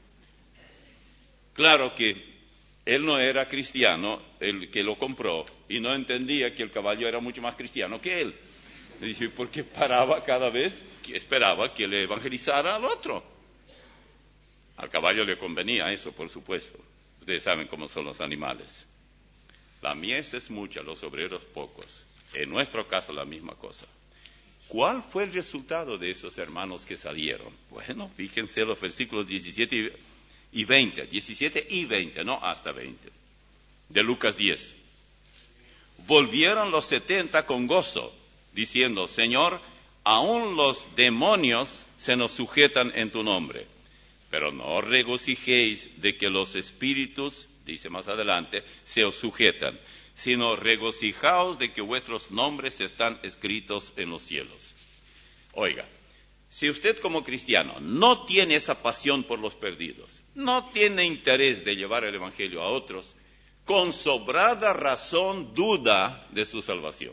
Claro que él no era cristiano, el que lo compró, y no entendía que el caballo era mucho más cristiano que él. Le dije, porque paraba cada vez que esperaba que le evangelizara al otro. Al caballo le convenía eso, por supuesto. Ustedes saben cómo son los animales. La mies es mucha, los obreros pocos. En nuestro caso, la misma cosa. ¿Cuál fue el resultado de esos hermanos que salieron? Bueno, fíjense los versículos diecisiete y veinte. diecisiete y veinte, no hasta veinte. De Lucas diez. Volvieron los setenta con gozo, diciendo, Señor, aún los demonios se nos sujetan en tu nombre. Pero no os regocijéis de que los espíritus, dice más adelante, se os sujetan, sino regocijaos de que vuestros nombres están escritos en los cielos. Oiga, si usted como cristiano no tiene esa pasión por los perdidos, no tiene interés de llevar el evangelio a otros, con sobrada razón duda de su salvación.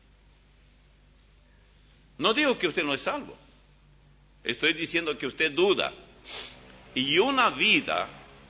No digo que usted no es salvo, estoy diciendo que usted duda. Y una vida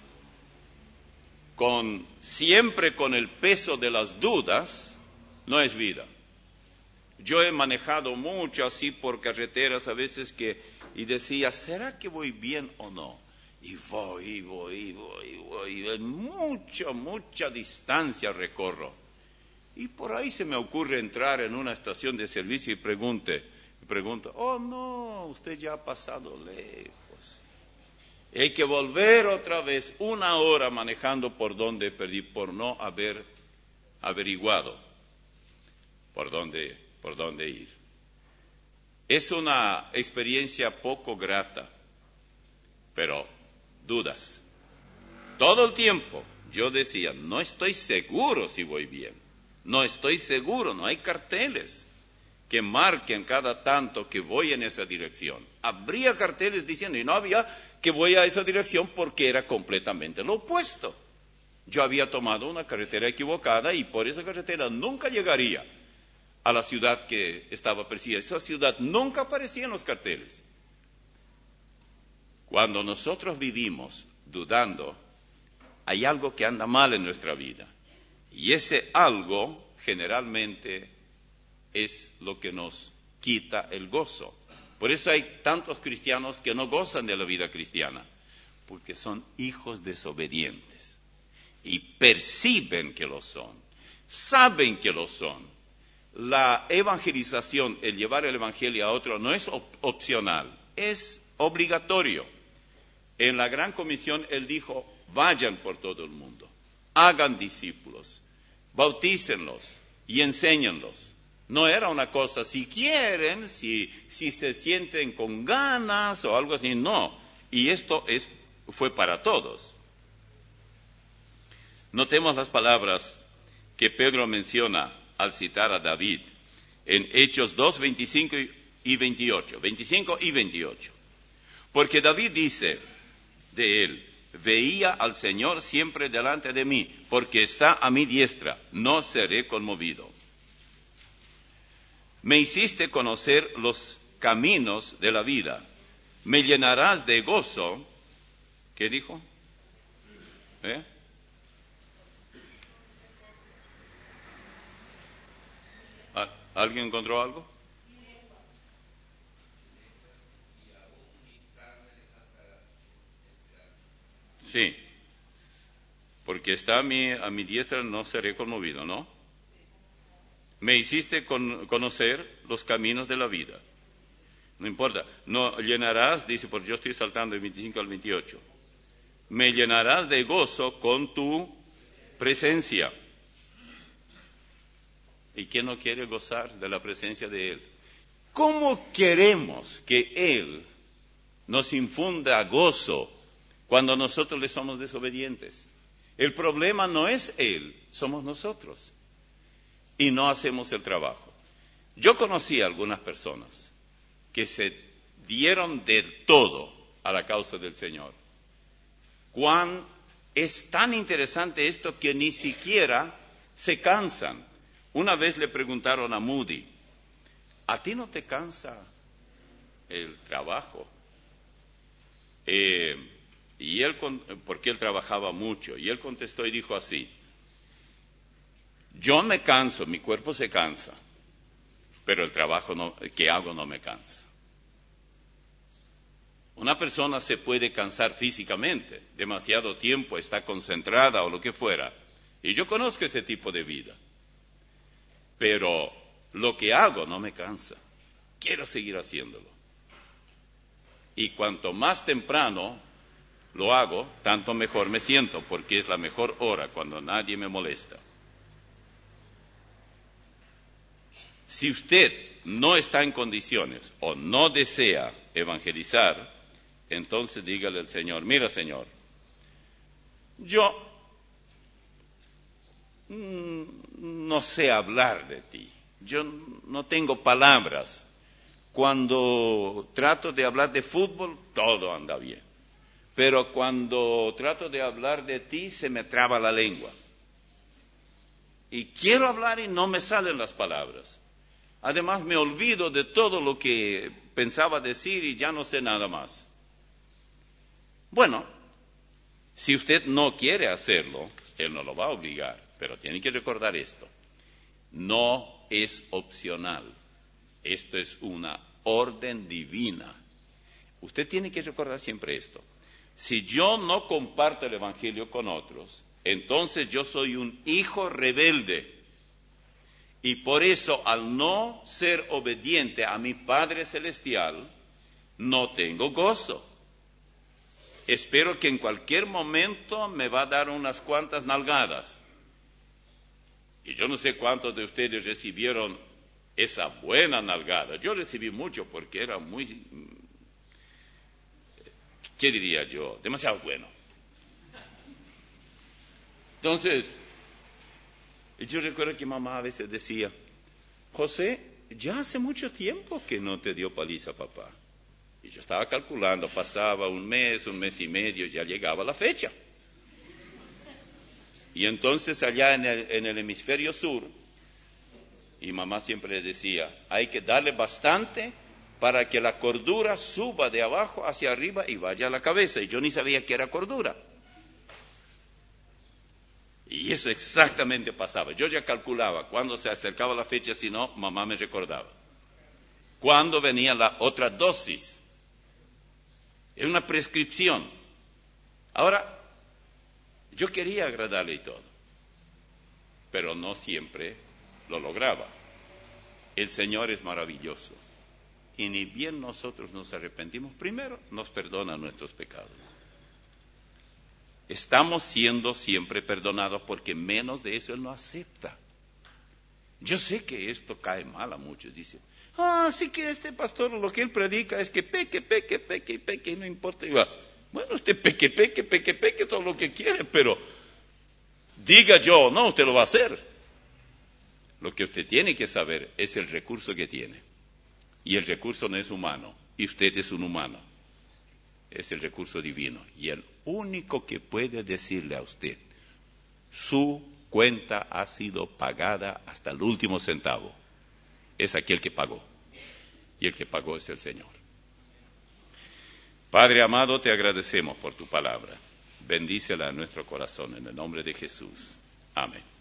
con siempre con el peso de las dudas no es vida. Yo he manejado mucho así por carreteras a veces que y decía, ¿será que voy bien o no? Y voy, y voy, y voy, y voy, y mucha, mucha distancia recorro. Y por ahí se me ocurre entrar en una estación de servicio y pregunte, pregunto, oh no, usted ya ha pasado lejos. Hay que volver otra vez una hora manejando por donde perdí, por no haber averiguado por dónde, por dónde ir. Es una experiencia poco grata, pero dudas. Todo el tiempo yo decía, no estoy seguro si voy bien, no estoy seguro, no hay carteles que marquen cada tanto que voy en esa dirección. Habría carteles diciendo, y no había, que voy a esa dirección porque era completamente lo opuesto. Yo había tomado una carretera equivocada y por esa carretera nunca llegaría a la ciudad que estaba persiguiendo. Esa ciudad nunca aparecía en los carteles. Cuando nosotros vivimos dudando, hay algo que anda mal en nuestra vida. Y ese algo generalmente es lo que nos quita el gozo. Por eso hay tantos cristianos que no gozan de la vida cristiana, porque son hijos desobedientes y perciben que lo son, saben que lo son. La evangelización, el llevar el evangelio a otro, no es op- opcional, es obligatorio. En la Gran Comisión Él dijo, vayan por todo el mundo, hagan discípulos, bautícenlos y enséñenlos. No era una cosa, si quieren, si, si se sienten con ganas o algo así, no. Y esto es, fue para todos. Notemos las palabras que Pedro menciona al citar a David en Hechos dos, veinticinco y veintiocho. veinticinco y veintiocho. Porque David dice de él, veía al Señor siempre delante de mí, porque está a mi diestra, no seré conmovido. Me hiciste conocer los caminos de la vida. Me llenarás de gozo. ¿Qué dijo? ¿Eh? ¿Alguien encontró algo? Sí. Porque está a mi, a mi diestra, no seré conmovido, ¿no? Me hiciste con, conocer los caminos de la vida. No importa, no llenarás, dice, porque yo estoy saltando del veinticinco al veintiocho. Me llenarás de gozo con tu presencia. ¿Y quién no quiere gozar de la presencia de Él? ¿Cómo queremos que Él nos infunda gozo cuando nosotros le somos desobedientes? El problema no es Él, somos nosotros. Y no hacemos el trabajo. Yo conocí a algunas personas que se dieron de todo a la causa del Señor. Cuán es tan interesante esto que ni siquiera se cansan. Una vez le preguntaron a Moody, ¿a ti no te cansa el trabajo? Eh, y él, porque él trabajaba mucho, y él contestó y dijo así, yo me canso, mi cuerpo se cansa, pero el trabajo no, que hago no me cansa. Una persona se puede cansar físicamente, demasiado tiempo está concentrada o lo que fuera. Y yo conozco ese tipo de vida. Pero lo que hago no me cansa. Quiero seguir haciéndolo. Y cuanto más temprano lo hago, tanto mejor me siento, porque es la mejor hora cuando nadie me molesta. Si usted no está en condiciones o no desea evangelizar, entonces dígale al Señor, mira Señor, yo no sé hablar de ti, yo no tengo palabras. Cuando trato de hablar de fútbol, todo anda bien. Pero cuando trato de hablar de ti, se me traba la lengua. Y quiero hablar y no me salen las palabras. Además, me olvido de todo lo que pensaba decir y ya no sé nada más. Bueno, si usted no quiere hacerlo, Él no lo va a obligar, pero tiene que recordar esto. No es opcional. Esto es una orden divina. Usted tiene que recordar siempre esto. Si yo no comparto el Evangelio con otros, entonces yo soy un hijo rebelde. Y por eso, al no ser obediente a mi Padre Celestial, no tengo gozo. Espero que en cualquier momento me va a dar unas cuantas nalgadas. Y yo no sé cuántos de ustedes recibieron esa buena nalgada. Yo recibí mucho porque era muy, ¿qué diría yo? Demasiado bueno. Entonces, yo recuerdo que mamá a veces decía, José, ya hace mucho tiempo que no te dio paliza papá. Y yo estaba calculando, pasaba un mes, un mes y medio, ya llegaba la fecha. Y entonces allá en el, en el hemisferio sur, y mamá siempre decía, hay que darle bastante para que la cordura suba de abajo hacia arriba y vaya a la cabeza. Y yo ni sabía que era cordura. Y eso exactamente pasaba. Yo ya calculaba cuando se acercaba la fecha, si no, mamá me recordaba. Cuando venía la otra dosis. Es una prescripción. Ahora, yo quería agradarle y todo, pero no siempre lo lograba. El Señor es maravilloso. Y ni bien nosotros nos arrepentimos, primero nos perdona nuestros pecados. Estamos siendo siempre perdonados porque menos de eso Él no acepta. Yo sé que esto cae mal a muchos. Dicen, ah, sí que este pastor lo que él predica es que peque, peque, peque, y peque, y no importa. Y va, bueno, usted peque, peque, peque, peque, todo lo que quiere, pero diga yo, no, usted lo va a hacer. Lo que usted tiene que saber es el recurso que tiene. Y el recurso no es humano, y usted es un humano. Es el recurso divino. Y el único que puede decirle a usted, su cuenta ha sido pagada hasta el último centavo, es aquel que pagó. Y el que pagó es el Señor. Padre amado, te agradecemos por tu palabra. Bendícela en nuestro corazón, en el nombre de Jesús. Amén.